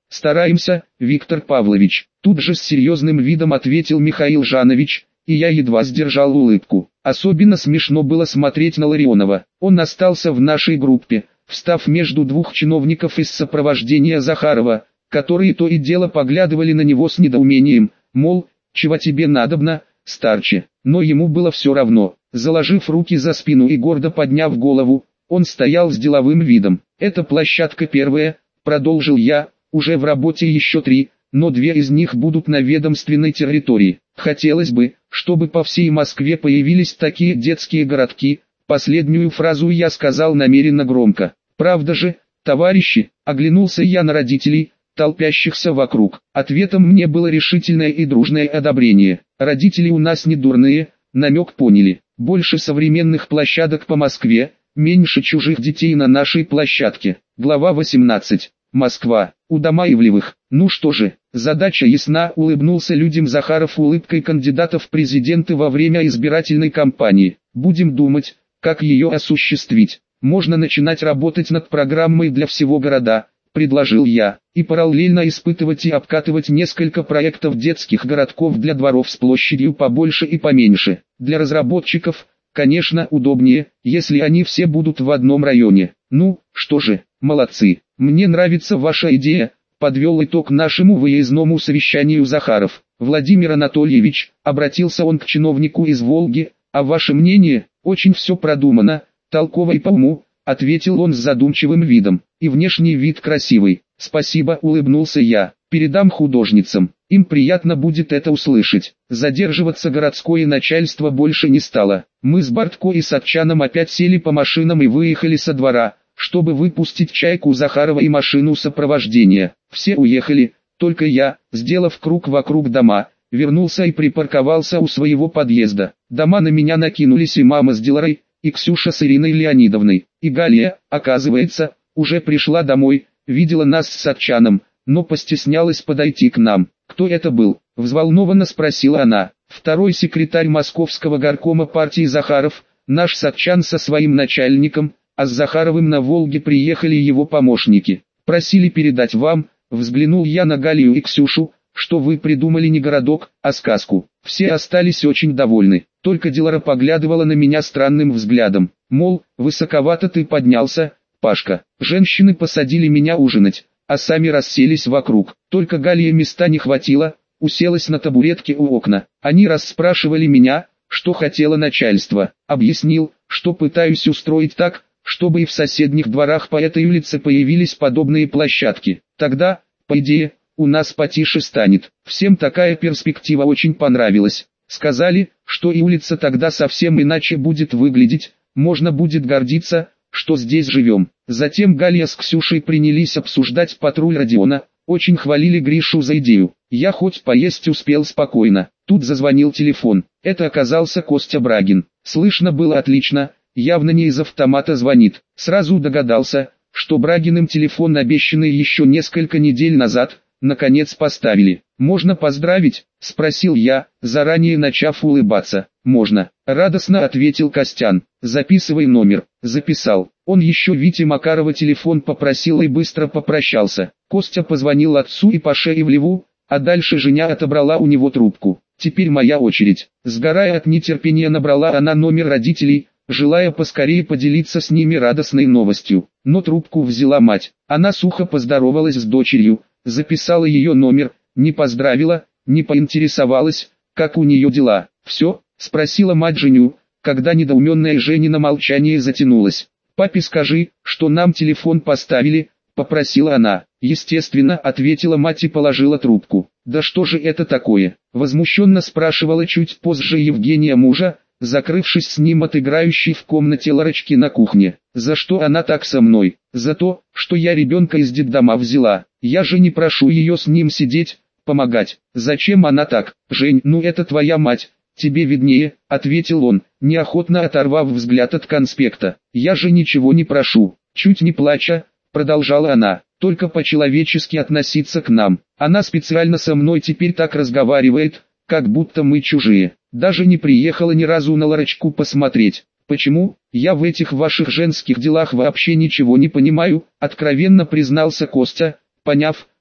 Стараемся, Виктор Павлович. Тут же с серьезным видом ответил Михаил Жанович, и я едва сдержал улыбку. Особенно смешно было смотреть на Ларионова. Он остался в нашей группе, встав между двух чиновников из сопровождения Захарова, которые то и дело поглядывали на него с недоумением, мол, чего тебе надобно, старче. Но ему было все равно. Заложив руки за спину и гордо подняв голову, он стоял с деловым видом. «Это площадка первая», — продолжил я, — «уже в работе еще три, но две из них будут на ведомственной территории. Хотелось бы, чтобы по всей Москве появились такие детские городки». Последнюю фразу я сказал намеренно громко. «Правда же, товарищи?» — оглянулся я на родителей, толпящихся вокруг. Ответом мне было решительное и дружное одобрение. Родители у нас не дурные, намек поняли. Больше современных площадок по Москве, меньше чужих детей на нашей площадке. Глава восемнадцать. Москва. У Домаевлевых. Ну что же, задача ясна, улыбнулся людям Захаров улыбкой кандидата в президенты во время избирательной кампании. Будем думать, как ее осуществить. Можно начинать работать над программой для всего города, предложил я, и параллельно испытывать и обкатывать несколько проектов детских городков для дворов с площадью побольше и поменьше. Для разработчиков, конечно, удобнее, если они все будут в одном районе. Ну, что же, молодцы, мне нравится ваша идея, подвел итог нашему выездному совещанию Захаров. Владимир Анатольевич, обратился он к чиновнику из Волги, а ваше мнение? Очень все продумано, толково и по уму, ответил он с задумчивым видом, и внешний вид красивый. Спасибо, улыбнулся я, передам художницам, им приятно будет это услышать. Задерживаться городское начальство больше не стало. Мы с Бартко и Сатчаном опять сели по машинам и выехали со двора, чтобы выпустить Чайку Захарова и машину сопровождения. Все уехали, только я, сделав круг вокруг дома, вернулся и припарковался у своего подъезда. Дома на меня накинулись и мама с Диларой, и Ксюша с Ириной Леонидовной, и Галия, оказывается, уже пришла домой, видела нас с Сатчаном, но постеснялась подойти к нам. «Кто это был?» – взволнованно спросила она. «Второй секретарь Московского горкома партии Захаров, наш Сатчан со своим начальником, а с Захаровым на Волге приехали его помощники. Просили передать вам», – взглянул я на Галию и Ксюшу, – «что вы придумали не городок, а сказку». Все остались очень довольны, только Дилара поглядывала на меня странным взглядом, мол, высоковато ты поднялся, Пашка. Женщины посадили меня ужинать, а сами расселись вокруг. Только Галии места не хватило, уселась на табуретке у окна. Они расспрашивали меня, что хотело начальство. Объяснил, что пытаюсь устроить так, чтобы и в соседних дворах по этой улице появились подобные площадки. Тогда, по идее, у нас потише станет. Всем такая перспектива очень понравилась. Сказали, что и улица тогда совсем иначе будет выглядеть, можно будет гордиться, что здесь живем. Затем Галия с Ксюшей принялись обсуждать патруль Родиона, очень хвалили Гришу за идею. Я хоть поесть успел спокойно. Тут зазвонил телефон. Это оказался Костя Брагин. Слышно было отлично, явно не из автомата звонит. Сразу догадался, что Брагиным телефон, обещанный еще несколько недель назад, наконец поставили. «Можно поздравить?» – спросил я, заранее начав улыбаться. «Можно», – радостно ответил Костян. «Записывай номер». Записал. Он еще Вите Макарова телефон попросил и быстро попрощался. Костя позвонил отцу и Паше Ивлеву, а дальше Женя отобрала у него трубку. Теперь моя очередь. Сгорая от нетерпения, набрала она номер родителей, желая поскорее поделиться с ними радостной новостью. Но трубку взяла мать. Она сухо поздоровалась с дочерью, записала ее номер, не поздравила, не поинтересовалась, как у нее дела. «Все?» – спросила мать Женю, когда недоуменное Женина молчание затянулось. «Папе скажи, что нам телефон поставили», – попросила она. «Естественно», – ответила мать и положила трубку. «Да что же это такое?» – возмущенно спрашивала чуть позже Евгения мужа, закрывшись с ним от играющей в комнате Ларочки на кухне. «За что она так со мной?» «За то, что я ребенка из детдома взяла. Я же не прошу ее с ним сидеть, помогать. Зачем она так?» «Жень, ну это твоя мать, тебе виднее», — ответил он, неохотно оторвав взгляд от конспекта. «Я же ничего не прошу». Чуть не плача, продолжала она, «только по-человечески относиться к нам. Она специально со мной теперь так разговаривает, как будто мы чужие. Даже не приехала ни разу на Ларочку посмотреть. Почему? Я в этих ваших женских делах вообще ничего не понимаю», — откровенно признался Костя, поняв,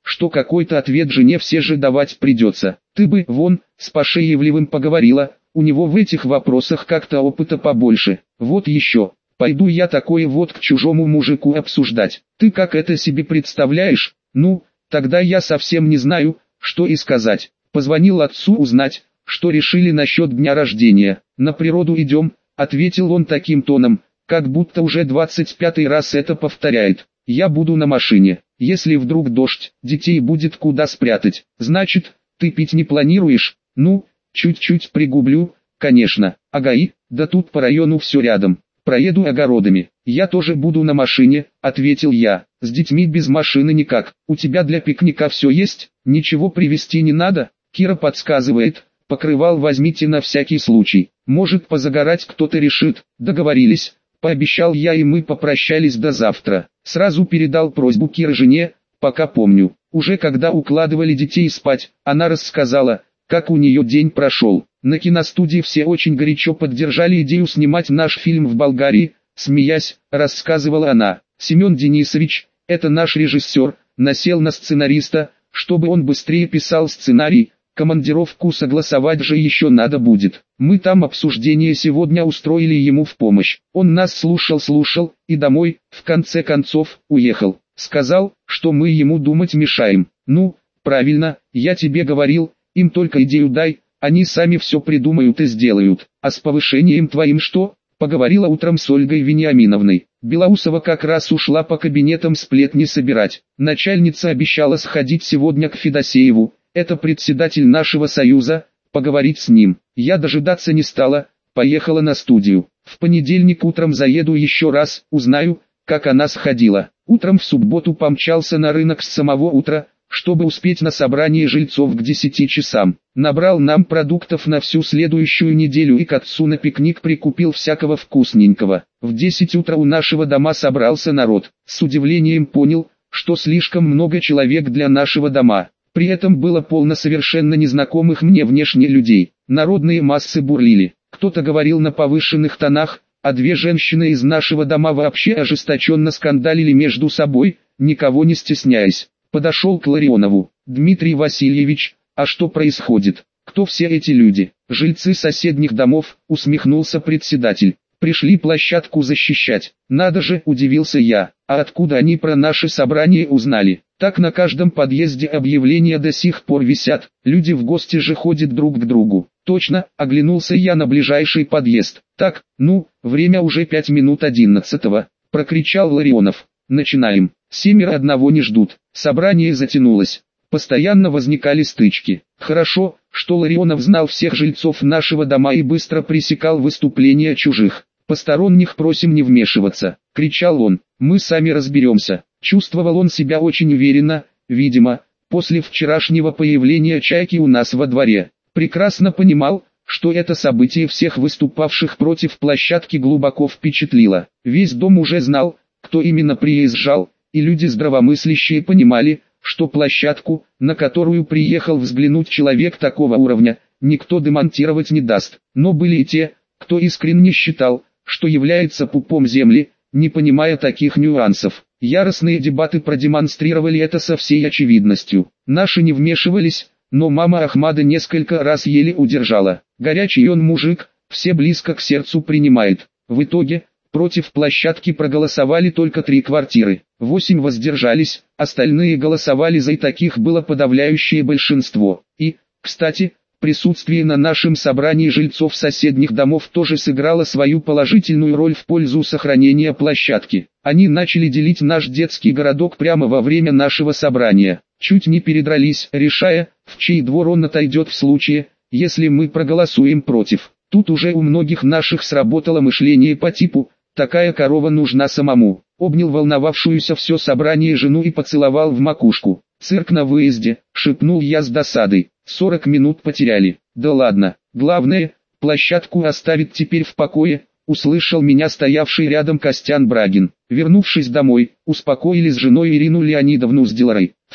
что какой-то ответ жене все же давать придется. Ты бы, вон, с Пашеевлевым поговорила, у него в этих вопросах как-то опыта побольше. Вот еще, пойду я такое вот к чужому мужику обсуждать. Ты как это себе представляешь? Ну, тогда я совсем не знаю, что и сказать. Позвонил отцу узнать, что решили насчет дня рождения. На природу идем, ответил он таким тоном, как будто уже двадцать пятый раз это повторяет. Я буду на машине. Если вдруг дождь, детей будет куда спрятать. Значит, ты пить не планируешь? Ну, чуть-чуть пригублю, конечно. Ага и, да тут по району все рядом. Проеду огородами. Я тоже буду на машине, ответил я. С детьми без машины никак. У тебя для пикника все есть? Ничего привезти не надо? Кира подсказывает. Покрывал возьмите на всякий случай. Может позагорать кто-то решит. Договорились. Пообещал я, и мы попрощались до завтра. Сразу передал просьбу Киры жене, пока помню. Уже когда укладывали детей спать, она рассказала, как у нее день прошел. На киностудии все очень горячо поддержали идею снимать наш фильм в Болгарии, смеясь, рассказывала она. Семен Денисович, это наш режиссер, насел на сценариста, чтобы он быстрее писал сценарий. Командировку согласовать же еще надо будет. Мы там обсуждение сегодня устроили ему в помощь. Он нас слушал-слушал, и домой, в конце концов, уехал. Сказал, что мы ему думать мешаем. Ну, правильно, я тебе говорил, им только идею дай, они сами все придумают и сделают. А с повышением твоим что? Поговорила утром с Ольгой Вениаминовной. Белоусова как раз ушла по кабинетам сплетни собирать. Начальница обещала сходить сегодня к Федосееву. Это председатель нашего союза, поговорить с ним. Я дожидаться не стала, поехала на студию. В понедельник утром заеду еще раз, узнаю, как она сходила. Утром в субботу помчался на рынок с самого утра, чтобы успеть на собрание жильцов к десяти часам. Набрал нам продуктов на всю следующую неделю и к отцу на пикник прикупил всякого вкусненького. В десять утра у нашего дома собрался народ. С удивлением понял, что слишком много человек для нашего дома. При этом было полно совершенно незнакомых мне внешне людей. Народные массы бурлили. Кто-то говорил на повышенных тонах, а две женщины из нашего дома вообще ожесточенно скандалили между собой, никого не стесняясь. Подошел к Ларионову. «Дмитрий Васильевич, а что происходит? Кто все эти люди?» «Жильцы соседних домов», усмехнулся председатель. «Пришли площадку защищать». «Надо же», удивился я. «А откуда они про наше собрание узнали?» «Так на каждом подъезде объявления до сих пор висят, люди в гости же ходят друг к другу». «Точно», оглянулся я на ближайший подъезд. «Так, ну, время уже пять минут одиннадцатого», прокричал Ларионов. «Начинаем». Семеро одного не ждут. Собрание затянулось. Постоянно возникали стычки. Хорошо, что Ларионов знал всех жильцов нашего дома и быстро пресекал выступления чужих. «Посторонних просим не вмешиваться», — кричал он. «Мы сами разберемся». Чувствовал он себя очень уверенно, видимо, после вчерашнего появления Чайки у нас во дворе. Прекрасно понимал, что это событие всех выступавших против площадки глубоко впечатлило. Весь дом уже знал, кто именно приезжал, и люди здравомыслящие понимали, что площадку, на которую приехал взглянуть человек такого уровня, никто демонтировать не даст. Но были и те, кто искренне считал, что является пупом земли, не понимая таких нюансов. Яростные дебаты продемонстрировали это со всей очевидностью. Наши не вмешивались, но мама Ахмада несколько раз еле удержала. Горячий он мужик, все близко к сердцу принимает. В итоге, против площадки проголосовали только три квартиры. Восемь воздержались, остальные голосовали за, и таких было подавляющее большинство. И, кстати, присутствие на нашем собрании жильцов соседних домов тоже сыграло свою положительную роль в пользу сохранения площадки. Они начали делить наш детский городок прямо во время нашего собрания. Чуть не передрались, решая, в чей двор он отойдет в случае, если мы проголосуем против. Тут уже у многих наших сработало мышление по типу «такая корова нужна самому». Обнял волновавшуюся все собрание жену и поцеловал в макушку. «Цирк на выезде», — шепнул я с досадой. «Сорок минут потеряли». «Да ладно, главное, площадку оставить теперь в покое», — услышал меня стоявший рядом Костян Брагин. Вернувшись домой, успокоили с женой Ирину Леонидовну с Диларой. «Все,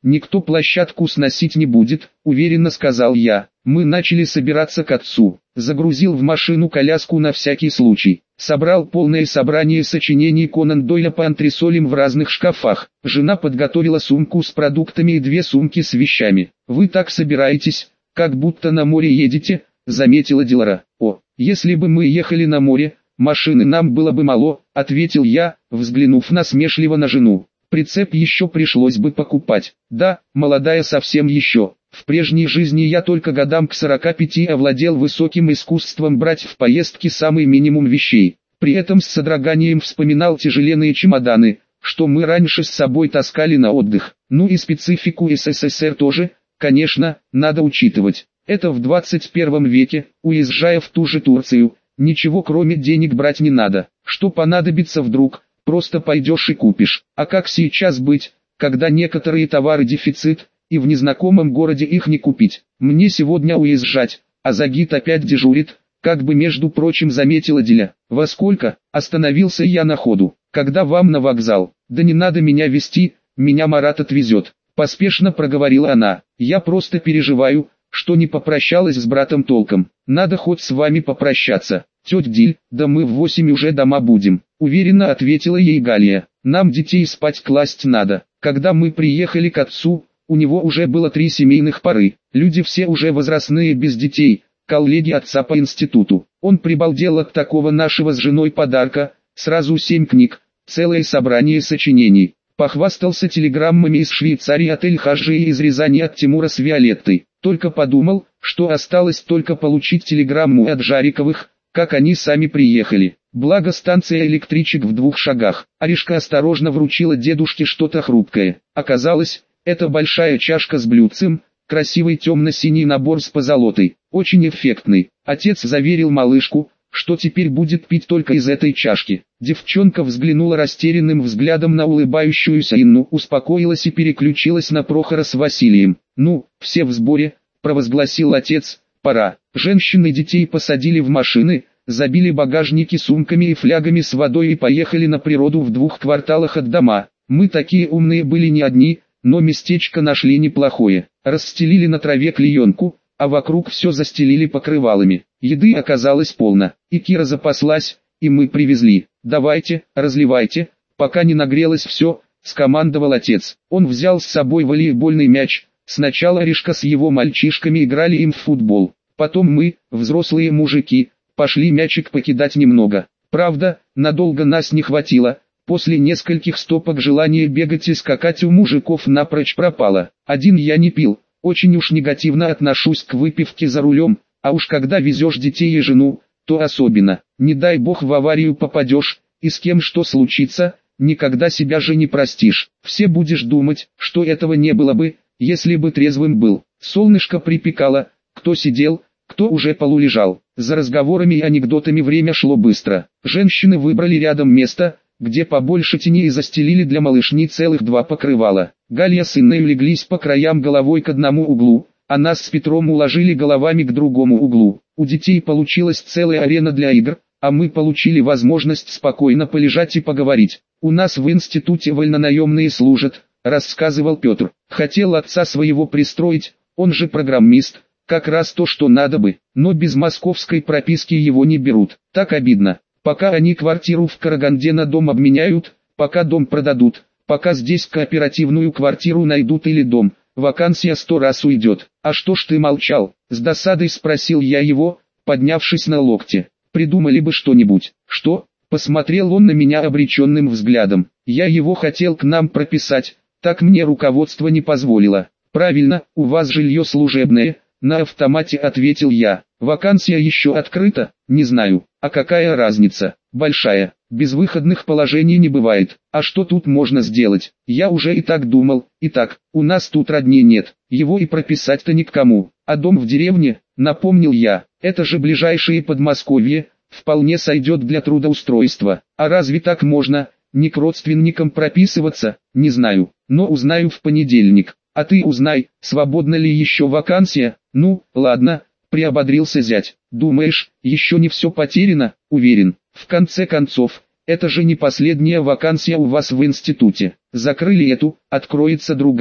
никто площадку сносить не будет, уверенно сказал я. Мы начали собираться к отцу. Загрузил в машину коляску на всякий случай. Собрал полное собрание сочинений Конан Дойля по антресолям в разных шкафах. Жена подготовила сумку с продуктами и две сумки с вещами. «Вы так собираетесь, как будто на море едете», — заметила Дилара. «О, если бы мы ехали на море, машины нам было бы мало», — ответил я, взглянув насмешливо на жену. «Прицеп еще пришлось бы покупать». «Да, молодая совсем еще. В прежней жизни я только годам к сорока пяти овладел высоким искусством брать в поездки самый минимум вещей. При этом с содроганием вспоминал тяжеленные чемоданы, что мы раньше с собой таскали на отдых. Ну и специфику СССР тоже, конечно, надо учитывать. Это в двадцать первом веке, уезжая в ту же Турцию, ничего кроме денег брать не надо. Что понадобится вдруг, просто пойдешь и купишь. А как сейчас быть, когда некоторые товары дефицит, и в незнакомом городе их не купить? Мне сегодня уезжать, а Загит опять дежурит, как бы между прочим заметила Диля. «Во сколько?» — остановился я на ходу. «Когда вам на вокзал?» «Да не надо меня везти, меня Марат отвезет», — поспешно проговорила она. «Я просто переживаю, что не попрощалась с братом толком. Надо хоть с вами попрощаться». «Тетя Диль, да мы в восемь уже дома будем», — уверенно ответила ей Галия. «Нам детей спать класть надо». Когда мы приехали к отцу, у него уже было три семейных пары. Люди все уже возрастные без детей, коллеги отца по институту. Он прибалдел от такого нашего с женой подарка, сразу семь книг, целое собрание сочинений. Похвастался телеграммами из Швейцарии от Эль-Хаджи и из Рязани от Тимура с Виолеттой. Только подумал, что осталось только получить телеграмму от Жариковых, как они сами приехали. Благо станция электричек в двух шагах. Аришка осторожно вручила дедушке что-то хрупкое. Оказалось, это большая чашка с блюдцем, красивый темно-синий набор с позолотой, очень эффектный. Отец заверил малышку, что теперь будет пить только из этой чашки. Девчонка взглянула растерянным взглядом на улыбающуюся Инну, успокоилась и переключилась на Прохора с Василием. «Ну, все в сборе», — провозгласил отец, — «пора». Женщины детей посадили в машины, забили багажники сумками и флягами с водой и поехали на природу в двух кварталах от дома. Мы такие умные были не одни, но местечко нашли неплохое. Расстелили на траве клеенку, а вокруг все застелили покрывалами. Еды оказалось полно, и Кира запаслась, и мы привезли. «Давайте, разливайте, пока не нагрелось все», — скомандовал отец. Он взял с собой волейбольный мяч. Сначала Ришка с его мальчишками играли им в футбол. Потом мы, взрослые мужики, пошли мячик покидать немного. Правда, надолго нас не хватило. После нескольких стопок желание бегать и скакать у мужиков напрочь пропало. Один я не пил, очень уж негативно отношусь к выпивке за рулем, а уж когда везешь детей и жену, то особенно. Не дай бог в аварию попадешь, и с кем что случится, никогда себя же не простишь. Все будешь думать, что этого не было бы, если бы трезвым был. Солнышко припекало, кто сидел, кто уже полулежал. За разговорами и анекдотами время шло быстро. Женщины выбрали рядом место, где побольше тени, и застелили для малышни целых два покрывала. Галия с Инной леглись по краям головой к одному углу, а нас с Петром уложили головами к другому углу. У детей получилась целая арена для игр, а мы получили возможность спокойно полежать и поговорить. «У нас в институте вольнонаемные служат», — рассказывал Петр. «Хотел отца своего пристроить, он же программист, как раз то, что надо бы, но без московской прописки его не берут. Так обидно. Пока они квартиру в Караганде на дом обменяют, пока дом продадут, пока здесь кооперативную квартиру найдут или дом, вакансия сто раз уйдет». «А что ж ты молчал?» — с досадой спросил я его, поднявшись на локте. «Придумали бы что-нибудь». «Что?» — посмотрел он на меня обреченным взглядом. «Я его хотел к нам прописать, так мне руководство не позволило». «Правильно, у вас жилье служебное», — на автомате ответил я. «Вакансия еще открыта?» «Не знаю». «А какая разница?» «Большая. Безвыходных положений не бывает. А что тут можно сделать?» «Я уже и так думал. Итак, у нас тут родни нет. Его и прописать-то ни к кому. А дом в деревне?» — напомнил я. «Это же ближайшее Подмосковье. Вполне сойдет для трудоустройства. А разве так можно? Не к родственникам прописываться?» «Не знаю. Но узнаю в понедельник. А ты узнай, свободна ли еще вакансия?» «Ну, ладно», — приободрился зять. «Думаешь, еще не все потеряно?» «Уверен. В конце концов, это же не последняя вакансия у вас в институте. Закрыли эту, откроется другая.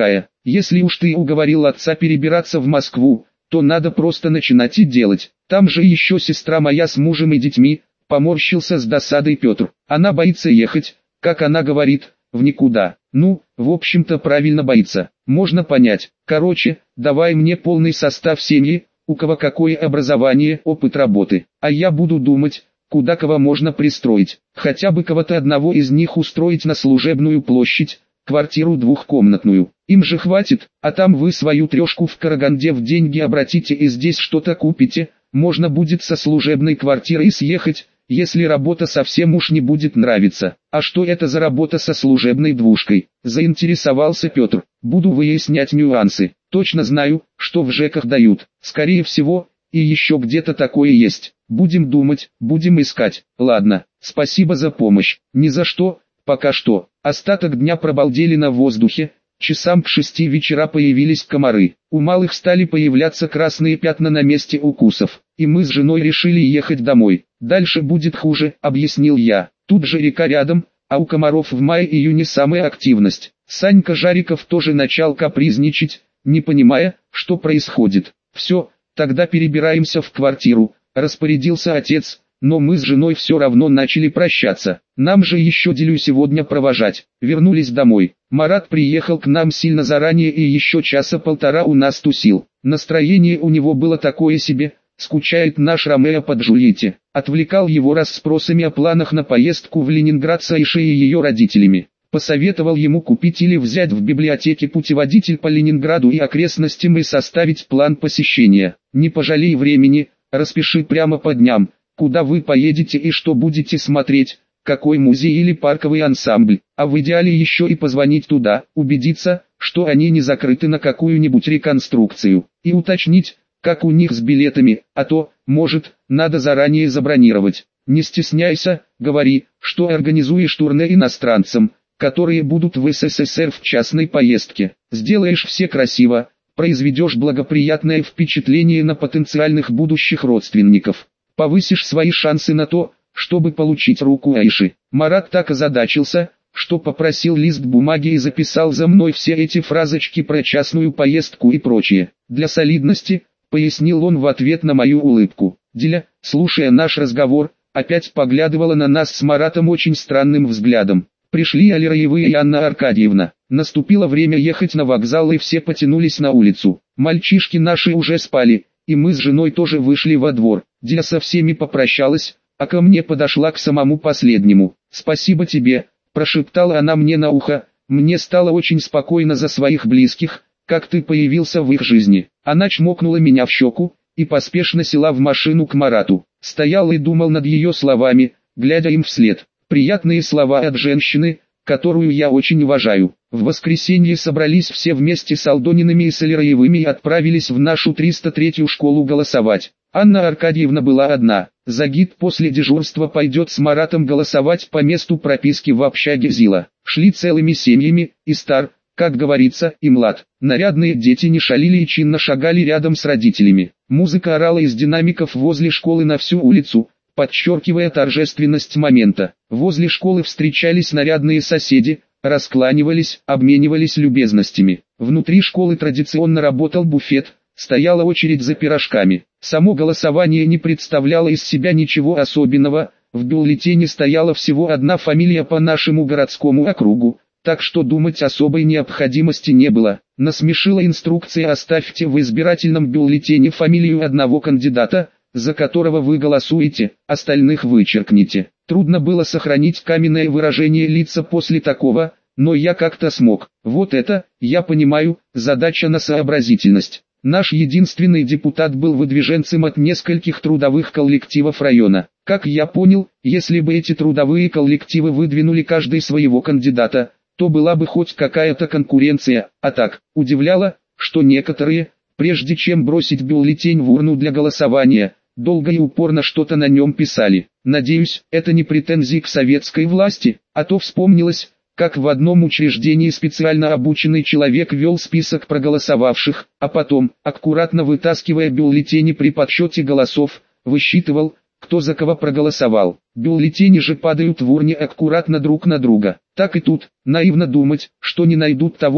Если уж ты уговорил отца перебираться в Москву, то надо просто начинать и делать. Там же еще сестра моя с мужем и детьми, поморщился с досадой Петр. Она боится ехать, как она говорит, в никуда. Ну, в общем-то правильно боится. Можно понять. Короче, давай мне полный состав семьи, у кого какое образование, опыт работы. А я буду думать, куда кого можно пристроить. Хотя бы кого-то одного из них устроить на служебную площадь, квартиру двухкомнатную. Им же хватит, а там вы свою трешку в Караганде в деньги обратите и здесь что-то купите. Можно будет со служебной квартирой съехать, если работа совсем уж не будет нравиться. А что это за работа со служебной двушкой? Заинтересовался Петр. Буду выяснять нюансы. Точно знаю, что в ЖЭКах дают. Скорее всего, и еще где-то такое есть. Будем думать, будем искать. Ладно, спасибо за помощь. Ни за что, пока что. Остаток дня пробалдели на воздухе. Часам к шести вечера появились комары. У малых стали появляться красные пятна на месте укусов. И мы с женой решили ехать домой. Дальше будет хуже, объяснил я. Тут же река рядом, а у комаров в мае-июне самая активность. Санька Жариков тоже начал капризничать, не понимая, что происходит. Все, тогда перебираемся в квартиру, распорядился отец, но мы с женой все равно начали прощаться. Нам же еще Делю сегодня провожать. Вернулись домой. Марат приехал к нам сильно заранее и еще часа полтора у нас тусил. Настроение у него было такое себе. Скучает наш Ромео по Джульетте. Отвлекал его расспросами о планах на поездку в Ленинград с Аишей и ее родителями. Посоветовал ему купить или взять в библиотеке путеводитель по Ленинграду и окрестностям и составить план посещения. Не пожалей времени, распиши прямо по дням, куда вы поедете и что будете смотреть, какой музей или парковый ансамбль. А в идеале еще и позвонить туда, убедиться, что они не закрыты на какую-нибудь реконструкцию. И уточнить, как у них с билетами, а то, может, надо заранее забронировать. Не стесняйся, говори, что организуешь турне иностранцам, которые будут в СССР в частной поездке. Сделаешь все красиво, произведешь благоприятное впечатление на потенциальных будущих родственников. Повысишь свои шансы на то, чтобы получить руку Аиши. Марат так озадачился, что попросил лист бумаги и записал за мной все эти фразочки про частную поездку и прочее. Для солидности, пояснил он в ответ на мою улыбку. Диля, слушая наш разговор, опять поглядывала на нас с Маратом очень странным взглядом. Пришли Алираевы и Анна Аркадьевна. Наступило время ехать на вокзал и все потянулись на улицу. Мальчишки наши уже спали, и мы с женой тоже вышли во двор. Диля со всеми попрощалась, а ко мне подошла к самому последнему. «Спасибо тебе», – прошептала она мне на ухо, – «мне стало очень спокойно за своих близких, как ты появился в их жизни». Она чмокнула меня в щеку и поспешно села в машину к Марату. Стоял и думал над ее словами, глядя им вслед. Приятные слова от женщины, которую я очень уважаю. В воскресенье собрались все вместе с Алдониными и Солераевыми и отправились в нашу триста третью школу голосовать. Анна Аркадьевна была одна. Загид после дежурства пойдет с Маратом голосовать по месту прописки в общаге Зила. Шли целыми семьями, и стар, как говорится, и млад. Нарядные дети не шалили и чинно шагали рядом с родителями. Музыка орала из динамиков возле школы на всю улицу, подчеркивая торжественность момента. Возле школы встречались нарядные соседи, раскланивались, обменивались любезностями. Внутри школы традиционно работал буфет, стояла очередь за пирожками. Само голосование не представляло из себя ничего особенного, в бюллетене стояла всего одна фамилия по нашему городскому округу, так что думать особой необходимости не было. Насмешила инструкция: оставьте в избирательном бюллетене фамилию одного кандидата, за которого вы голосуете, остальных вычеркните. Трудно было сохранить каменное выражение лица после такого, но я как-то смог. Вот это, я понимаю, задача на сообразительность. Наш единственный депутат был выдвиженцем от нескольких трудовых коллективов района. Как я понял, если бы эти трудовые коллективы выдвинули каждый своего кандидата, то была бы хоть какая-то конкуренция, а так, удивляло, что некоторые, прежде чем бросить бюллетень в урну для голосования, долго и упорно что-то на нем писали. Надеюсь, это не претензии к советской власти, а то вспомнилось, как в одном учреждении специально обученный человек вел список проголосовавших, а потом, аккуратно вытаскивая бюллетени при подсчете голосов, высчитывал, кто за кого проголосовал. Бюллетени же падают в урне аккуратно друг на друга. Так и тут, наивно думать, что не найдут того,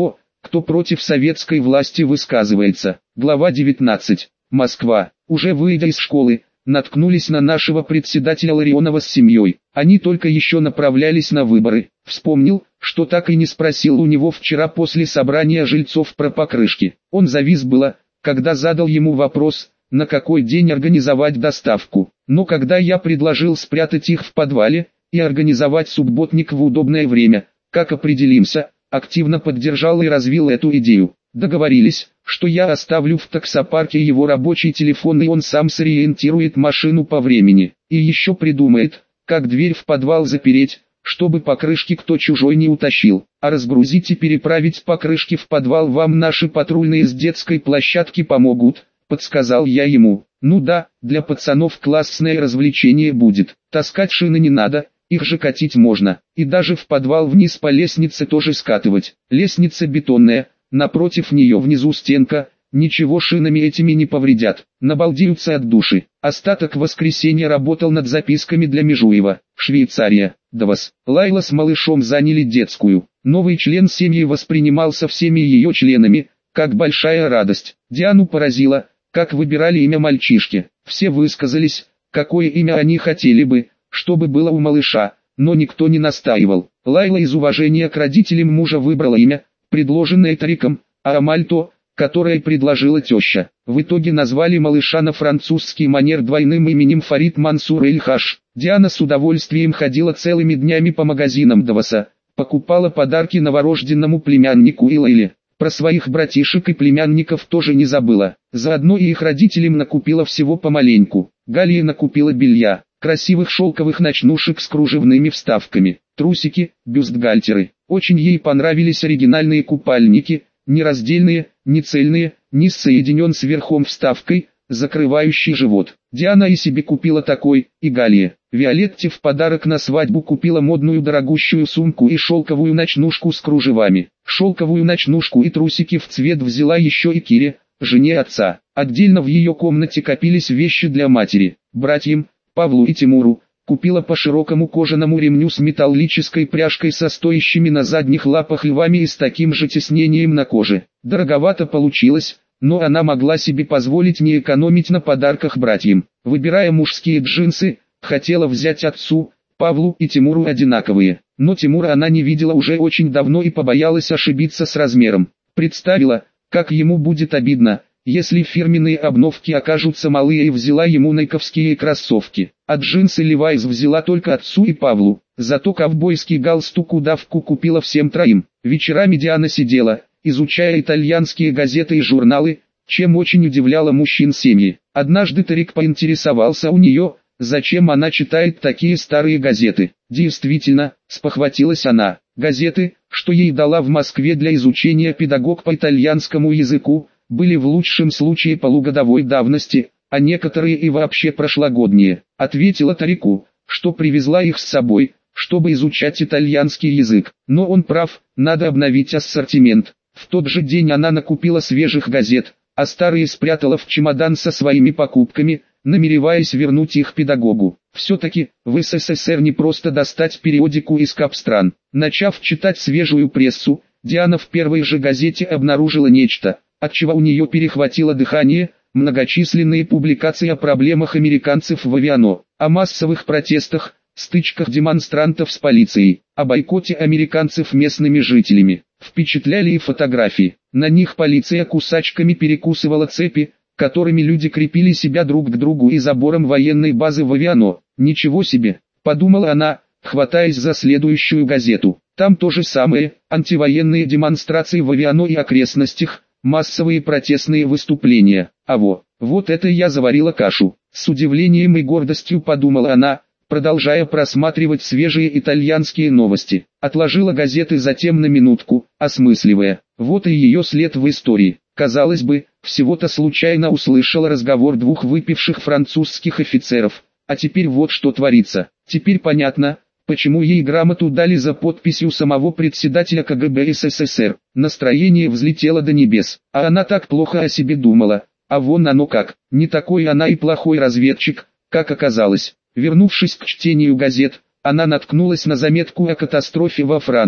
кто против советской власти высказывается. Глава девятнадцать. Москва. Уже выйдя из школы, наткнулись на нашего председателя Ларионова с семьей. Они только еще направлялись на выборы. Вспомнил, что так и не спросил у него вчера после собрания жильцов про покрышки. Он завис было, когда задал ему вопрос, на какой день организовать доставку. Но когда я предложил спрятать их в подвале и организовать субботник в удобное время, как определимся, активно поддержал и развил эту идею. Договорились, что я оставлю в таксопарке его рабочий телефон, и он сам сориентирует машину по времени. И еще придумает, как дверь в подвал запереть, чтобы покрышки кто чужой не утащил. А разгрузить и переправить покрышки в подвал вам наши патрульные с детской площадки помогут, подсказал я ему. Ну да, для пацанов классное развлечение будет. Таскать шины не надо, их же катить можно. И даже в подвал вниз по лестнице тоже скатывать. Лестница бетонная, напротив нее внизу стенка, ничего шинами этими не повредят. Набалдеются от души. Остаток воскресенья работал над записками для Межуева. Швейцария. Двас. Лайла с малышом заняли детскую. Новый член семьи воспринимался всеми ее членами, как большая радость. Диану поразило, как выбирали имя мальчишке. Все высказались, какое имя они хотели бы, чтобы было у малыша, но никто не настаивал. Лайла из уважения к родителям мужа выбрала имя, предложенное Тариком, а Амаль то, которое предложила теща. В итоге назвали малыша на французский манер двойным именем Фарид Мансур Эль-Хаш. Диана с удовольствием ходила целыми днями по магазинам Дваса, покупала подарки новорожденному племяннику и Лейле. Про своих братишек и племянников тоже не забыла. Заодно и их родителям накупила всего помаленьку. Галия накупила белья, красивых шелковых ночнушек с кружевными вставками, трусики, бюстгальтеры. Очень ей понравились оригинальные купальники, не раздельные, не цельные, не соединен с верхом вставкой, закрывающий живот. Диана и себе купила такой, и Галия. Виолетте в подарок на свадьбу купила модную дорогущую сумку и шелковую ночнушку с кружевами. Шелковую ночнушку и трусики в цвет взяла еще и Кире, жене отца. Отдельно в ее комнате копились вещи для матери. Братьям, Павлу и Тимуру, купила по широкому кожаному ремню с металлической пряжкой со стоящими на задних лапах львами и с таким же тиснением на коже. Дороговато получилось, но она могла себе позволить не экономить на подарках братьям. Выбирая мужские джинсы, хотела взять отцу, Павлу и Тимуру одинаковые. Но Тимура она не видела уже очень давно и побоялась ошибиться с размером. Представила, как ему будет обидно, если фирменные обновки окажутся малые, и взяла ему найковские кроссовки. А джинсы Левайс взяла только отцу и Павлу. Зато ковбойский галстук-удавку купила всем троим. Вечерами Диана сидела, изучая итальянские газеты и журналы, чем очень удивляла мужчин семьи. Однажды Тарик поинтересовался у нее, зачем она читает такие старые газеты. Действительно, спохватилась она, газеты, что ей дала в Москве для изучения педагог по итальянскому языку, были в лучшем случае полугодовой давности, а некоторые и вообще прошлогодние. Ответила Тарику, что привезла их с собой, чтобы изучать итальянский язык. Но он прав, надо обновить ассортимент. В тот же день она накупила свежих газет, а старые спрятала в чемодан со своими покупками, намереваясь вернуть их педагогу. Все-таки, в СССР не просто достать периодику из капстран. Начав читать свежую прессу, Диана в первой же газете обнаружила нечто, отчего у нее перехватило дыхание, многочисленные публикации о проблемах американцев в Авиано, о массовых протестах, стычках демонстрантов с полицией, о бойкоте американцев местными жителями. Впечатляли и фотографии. На них полиция кусачками перекусывала цепи, которыми люди крепили себя друг к другу, и забором военной базы в Авиано. Ничего себе, подумала она, хватаясь за следующую газету. Там то же самое, антивоенные демонстрации в Авиано и окрестностях, массовые протестные выступления. А во, вот это я заварила кашу. С удивлением и гордостью подумала она, продолжая просматривать свежие итальянские новости. Отложила газеты затем на минутку, осмысливая. Вот и ее след в истории. Казалось бы, всего-то случайно услышала разговор двух выпивших французских офицеров. А теперь вот что творится. Теперь понятно, почему ей грамоту дали за подписью самого председателя КГБ СССР. Настроение взлетело до небес, а она так плохо о себе думала. А вон оно как, не такой она и плохой разведчик, как оказалось. Вернувшись к чтению газет, она наткнулась на заметку о катастрофе во Франции,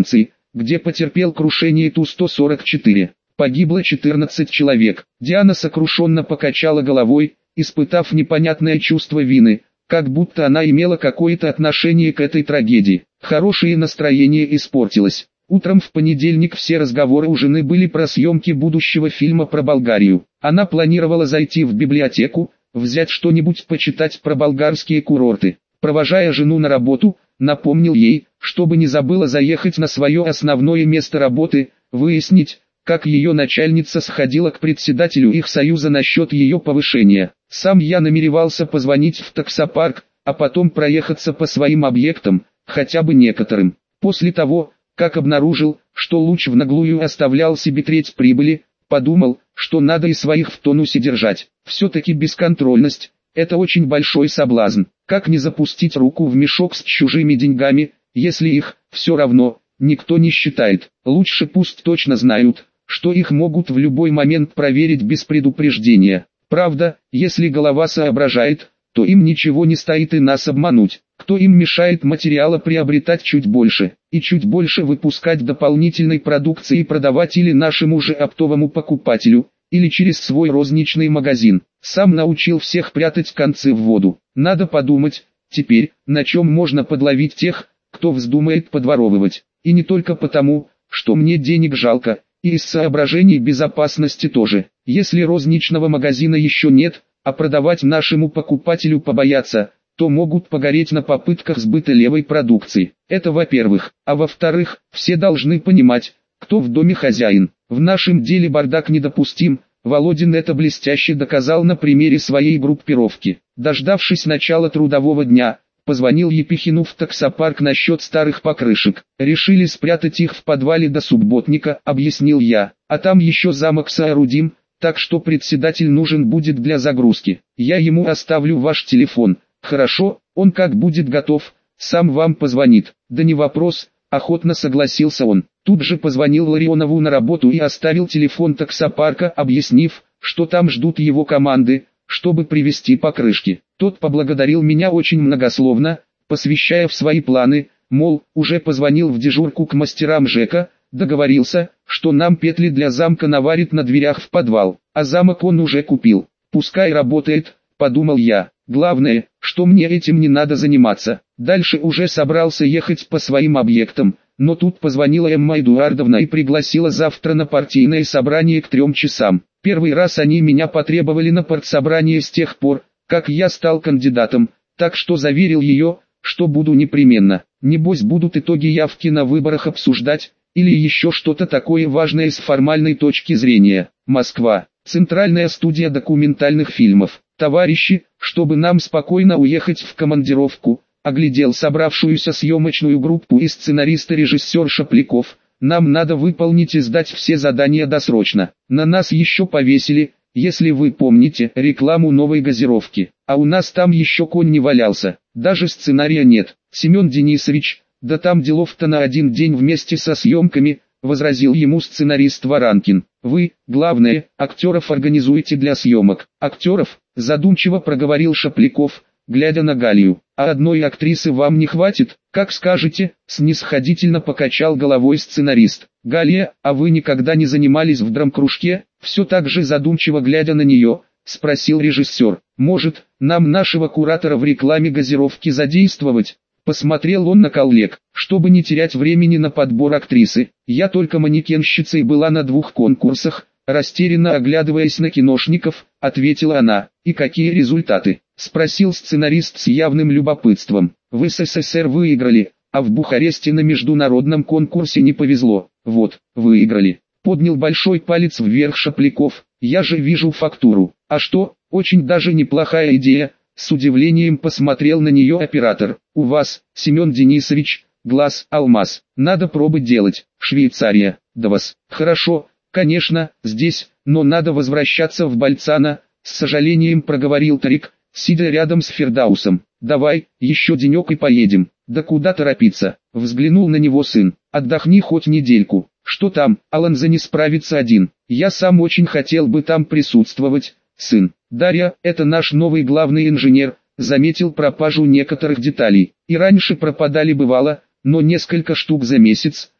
где потерпел крушение Ту сто сорок четыре. Погибло четырнадцать человек. Диана сокрушенно покачала головой, испытав непонятное чувство вины, как будто она имела какое-то отношение к этой трагедии. Хорошее настроение испортилось. Утром в понедельник все разговоры у жены были про съемки будущего фильма про Болгарию. Она планировала зайти в библиотеку, взять что-нибудь почитать про болгарские курорты. Провожая жену на работу, напомнил ей, чтобы не забыла заехать на свое основное место работы, выяснить, как ее начальница сходила к председателю их союза насчет ее повышения. Сам я намеревался позвонить в таксопарк, а потом проехаться по своим объектам, хотя бы некоторым. После того, как обнаружил, что луч в наглую оставлял себе треть прибыли, подумал, что надо и своих в тонусе держать. Все-таки бесконтрольность – это очень большой соблазн. Как не запустить руку в мешок с чужими деньгами, если их, все равно, никто не считает. Лучше пусть точно знают, что их могут в любой момент проверить без предупреждения. Правда, если голова соображает, то им ничего не стоит и нас обмануть. Кто им мешает материала приобретать чуть больше, и чуть больше выпускать дополнительной продукции и продавать или нашему же оптовому покупателю, или через свой розничный магазин. Сам научил всех прятать концы в воду. Надо подумать, теперь, на чем можно подловить тех, кто вздумает подворовывать. И не только потому, что мне денег жалко, и из соображений безопасности тоже. Если розничного магазина еще нет, а продавать нашему покупателю побояться, то могут погореть на попытках сбыта левой продукции. Это во-первых. А во-вторых, все должны понимать, кто в доме хозяин. В нашем деле бардак недопустим. Володин это блестяще доказал на примере своей группировки. Дождавшись начала трудового дня, позвонил Епихину в таксопарк насчет старых покрышек. Решили спрятать их в подвале до субботника, объяснил я. А там еще замок соорудим, так что председатель нужен будет для загрузки. Я ему оставлю ваш телефон. Хорошо, он как будет готов, сам вам позвонит. Да не вопрос, охотно согласился он. Тут же позвонил Ларионову на работу и оставил телефон таксопарка, объяснив, что там ждут его команды, чтобы привезти покрышки. Тот поблагодарил меня очень многословно, посвящая в свои планы, мол, уже позвонил в дежурку к мастерам ЖЭКа, договорился, что нам петли для замка наварит на дверях в подвал, а замок он уже купил. Пускай работает, подумал я. Главное, что мне этим не надо заниматься. Дальше уже собрался ехать по своим объектам, но тут позвонила Эмма Эдуардовна и пригласила завтра на партийное собрание к трем часам. Первый раз они меня потребовали на партсобрание с тех пор, как я стал кандидатом, так что заверил ее, что буду непременно. Небось будут итоги явки на выборах обсуждать, или еще что-то такое важное с формальной точки зрения. Москва. Центральная студия документальных фильмов. Товарищи, чтобы нам спокойно уехать в командировку, оглядел собравшуюся съемочную группу и сценарист-режиссер Шапляков, нам надо выполнить и сдать все задания досрочно. На нас еще повесили, если вы помните, рекламу новой газировки, а у нас там еще конь не валялся, даже сценария нет. Семен Денисович, да там делов-то на один день вместе со съемками, возразил ему сценарист Варанкин. Вы, главное, актеров организуете для съемок. Актеров, задумчиво проговорил Шапляков, глядя на Галию. А одной актрисы вам не хватит? Как скажете, снисходительно покачал головой сценарист. Галия, а вы никогда не занимались в драмкружке? Все так же задумчиво глядя на нее, спросил режиссер. Может, нам нашего куратора в рекламе газировки задействовать? Посмотрел он на коллег, чтобы не терять времени на подбор актрисы. Я только манекенщицей была на двух конкурсах, растерянно оглядываясь на киношников, ответила она. И какие результаты? Спросил сценарист с явным любопытством. В СССР выиграли, а в Бухаресте на международном конкурсе не повезло. Вот, выиграли. Поднял большой палец вверх Шапляков. Я же вижу фактуру. А что, очень даже неплохая идея. С удивлением посмотрел на нее оператор. У вас, Семен Денисович, глаз алмаз. Надо пробы делать. Швейцария. Да вас. Хорошо, конечно, здесь, но надо возвращаться в Бальцано. С сожалением проговорил Тарик, сидя рядом с Фердаусом. Давай, еще денек и поедем. Да куда торопиться? Взглянул на него сын. Отдохни хоть недельку. Что там, Аланза не справится один. Я сам очень хотел бы там присутствовать. Сын, Дарья, это наш новый главный инженер, заметил пропажу некоторых деталей. И раньше пропадали бывало, но несколько штук за месяц,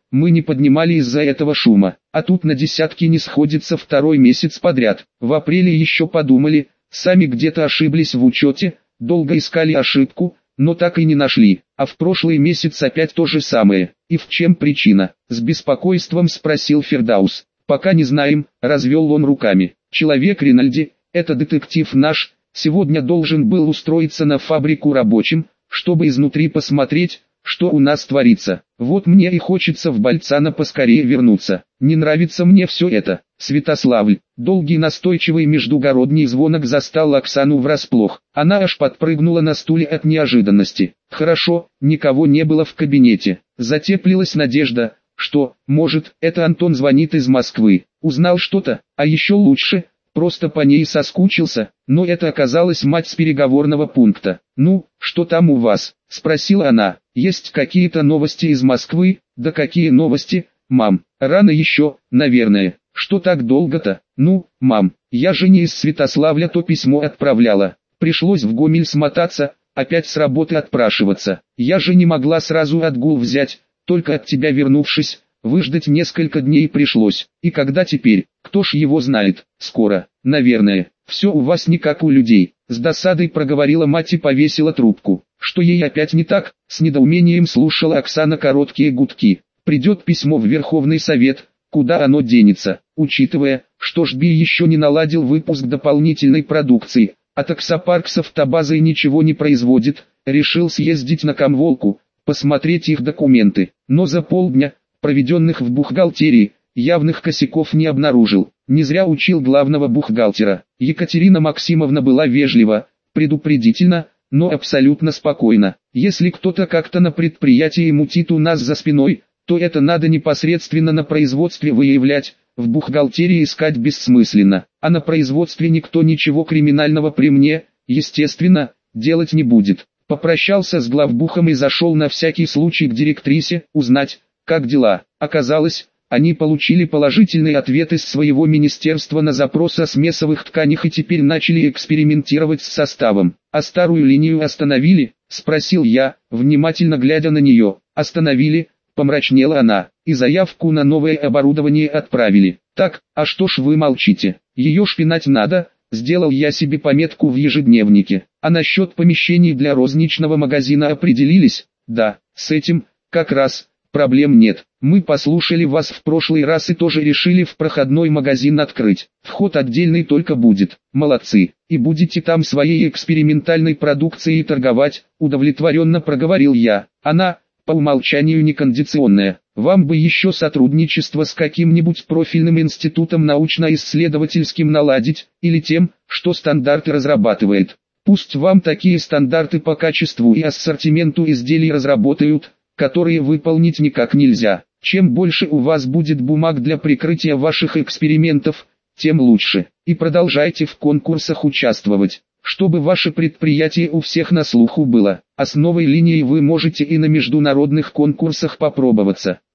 мы не поднимали из-за этого шума. А тут на десятки не сходится второй месяц подряд. В апреле еще подумали, сами где-то ошиблись в учете, долго искали ошибку, но так и не нашли. А в прошлый месяц опять то же самое. И в чем причина? С беспокойством спросил Фердаус. Пока не знаем, развел он руками. Человек Ринальди, это детектив наш, сегодня должен был устроиться на фабрику рабочим, чтобы изнутри посмотреть, что у нас творится. Вот мне и хочется в Бальцано поскорее вернуться. Не нравится мне все это. Святославль. Долгий настойчивый междугородний звонок застал Оксану врасплох. Она аж подпрыгнула на стуле от неожиданности. Хорошо, никого не было в кабинете. Затеплилась надежда, что, может, это Антон звонит из Москвы. Узнал что-то, а еще лучше, просто по ней соскучился, но это оказалась мать с переговорного пункта. «Ну, что там у вас?» – спросила она. «Есть какие-то новости из Москвы?» «Да какие новости, мам? Рано еще, наверное. Что так долго-то?» «Ну, мам, я же не из Святославля то письмо отправляла. Пришлось в Гомель смотаться, опять с работы отпрашиваться. Я же не могла сразу отгул взять, только от тебя вернувшись, выждать несколько дней пришлось. И когда теперь, кто ж его знает, скоро, наверное. Все у вас не как у людей». С досадой проговорила мать и повесила трубку. Что ей опять не так? С недоумением слушала Оксана короткие гудки. Придет письмо в Верховный Совет, куда оно денется? Учитывая, что Жби еще не наладил выпуск дополнительной продукции, а таксопарк с автобазой ничего не производит, решил съездить на Камволку, посмотреть их документы. Но за полдня, проведенных в бухгалтерии, явных косяков не обнаружил. Не зря учил главного бухгалтера. Екатерина Максимовна была вежлива, предупредительна, но абсолютно спокойна. Если кто-то как-то на предприятии мутит у нас за спиной, то это надо непосредственно на производстве выявлять, в бухгалтерии искать бессмысленно. А на производстве никто ничего криминального при мне, естественно, делать не будет. Попрощался с главбухом и зашел на всякий случай к директрисе, узнать, как дела. Оказалось, они получили положительный ответ из своего министерства на запрос о смесовых тканях и теперь начали экспериментировать с составом. «А старую линию остановили?» – спросил я, внимательно глядя на нее. «Остановили», – помрачнела она, – «и заявку на новое оборудование отправили». «Так, а что ж вы молчите? Ее шпинать надо», – сделал я себе пометку в ежедневнике. «А насчет помещений для розничного магазина определились?» «Да, с этим, как раз, проблем нет. Мы послушали вас в прошлый раз и тоже решили в проходной магазин открыть. Вход отдельный только будет. Молодцы. И будете там своей экспериментальной продукцией торговать», удовлетворенно проговорил я. «Она, по умолчанию, некондиционная. Вам бы еще сотрудничество с каким-нибудь профильным институтом научно-исследовательским наладить, или тем, что стандарты разрабатывает. Пусть вам такие стандарты по качеству и ассортименту изделий разработают, которые выполнить никак нельзя. Чем больше у вас будет бумаг для прикрытия ваших экспериментов, тем лучше. И продолжайте в конкурсах участвовать, чтобы ваше предприятие у всех на слуху было. А с новой линией вы можете и на международных конкурсах попробоваться.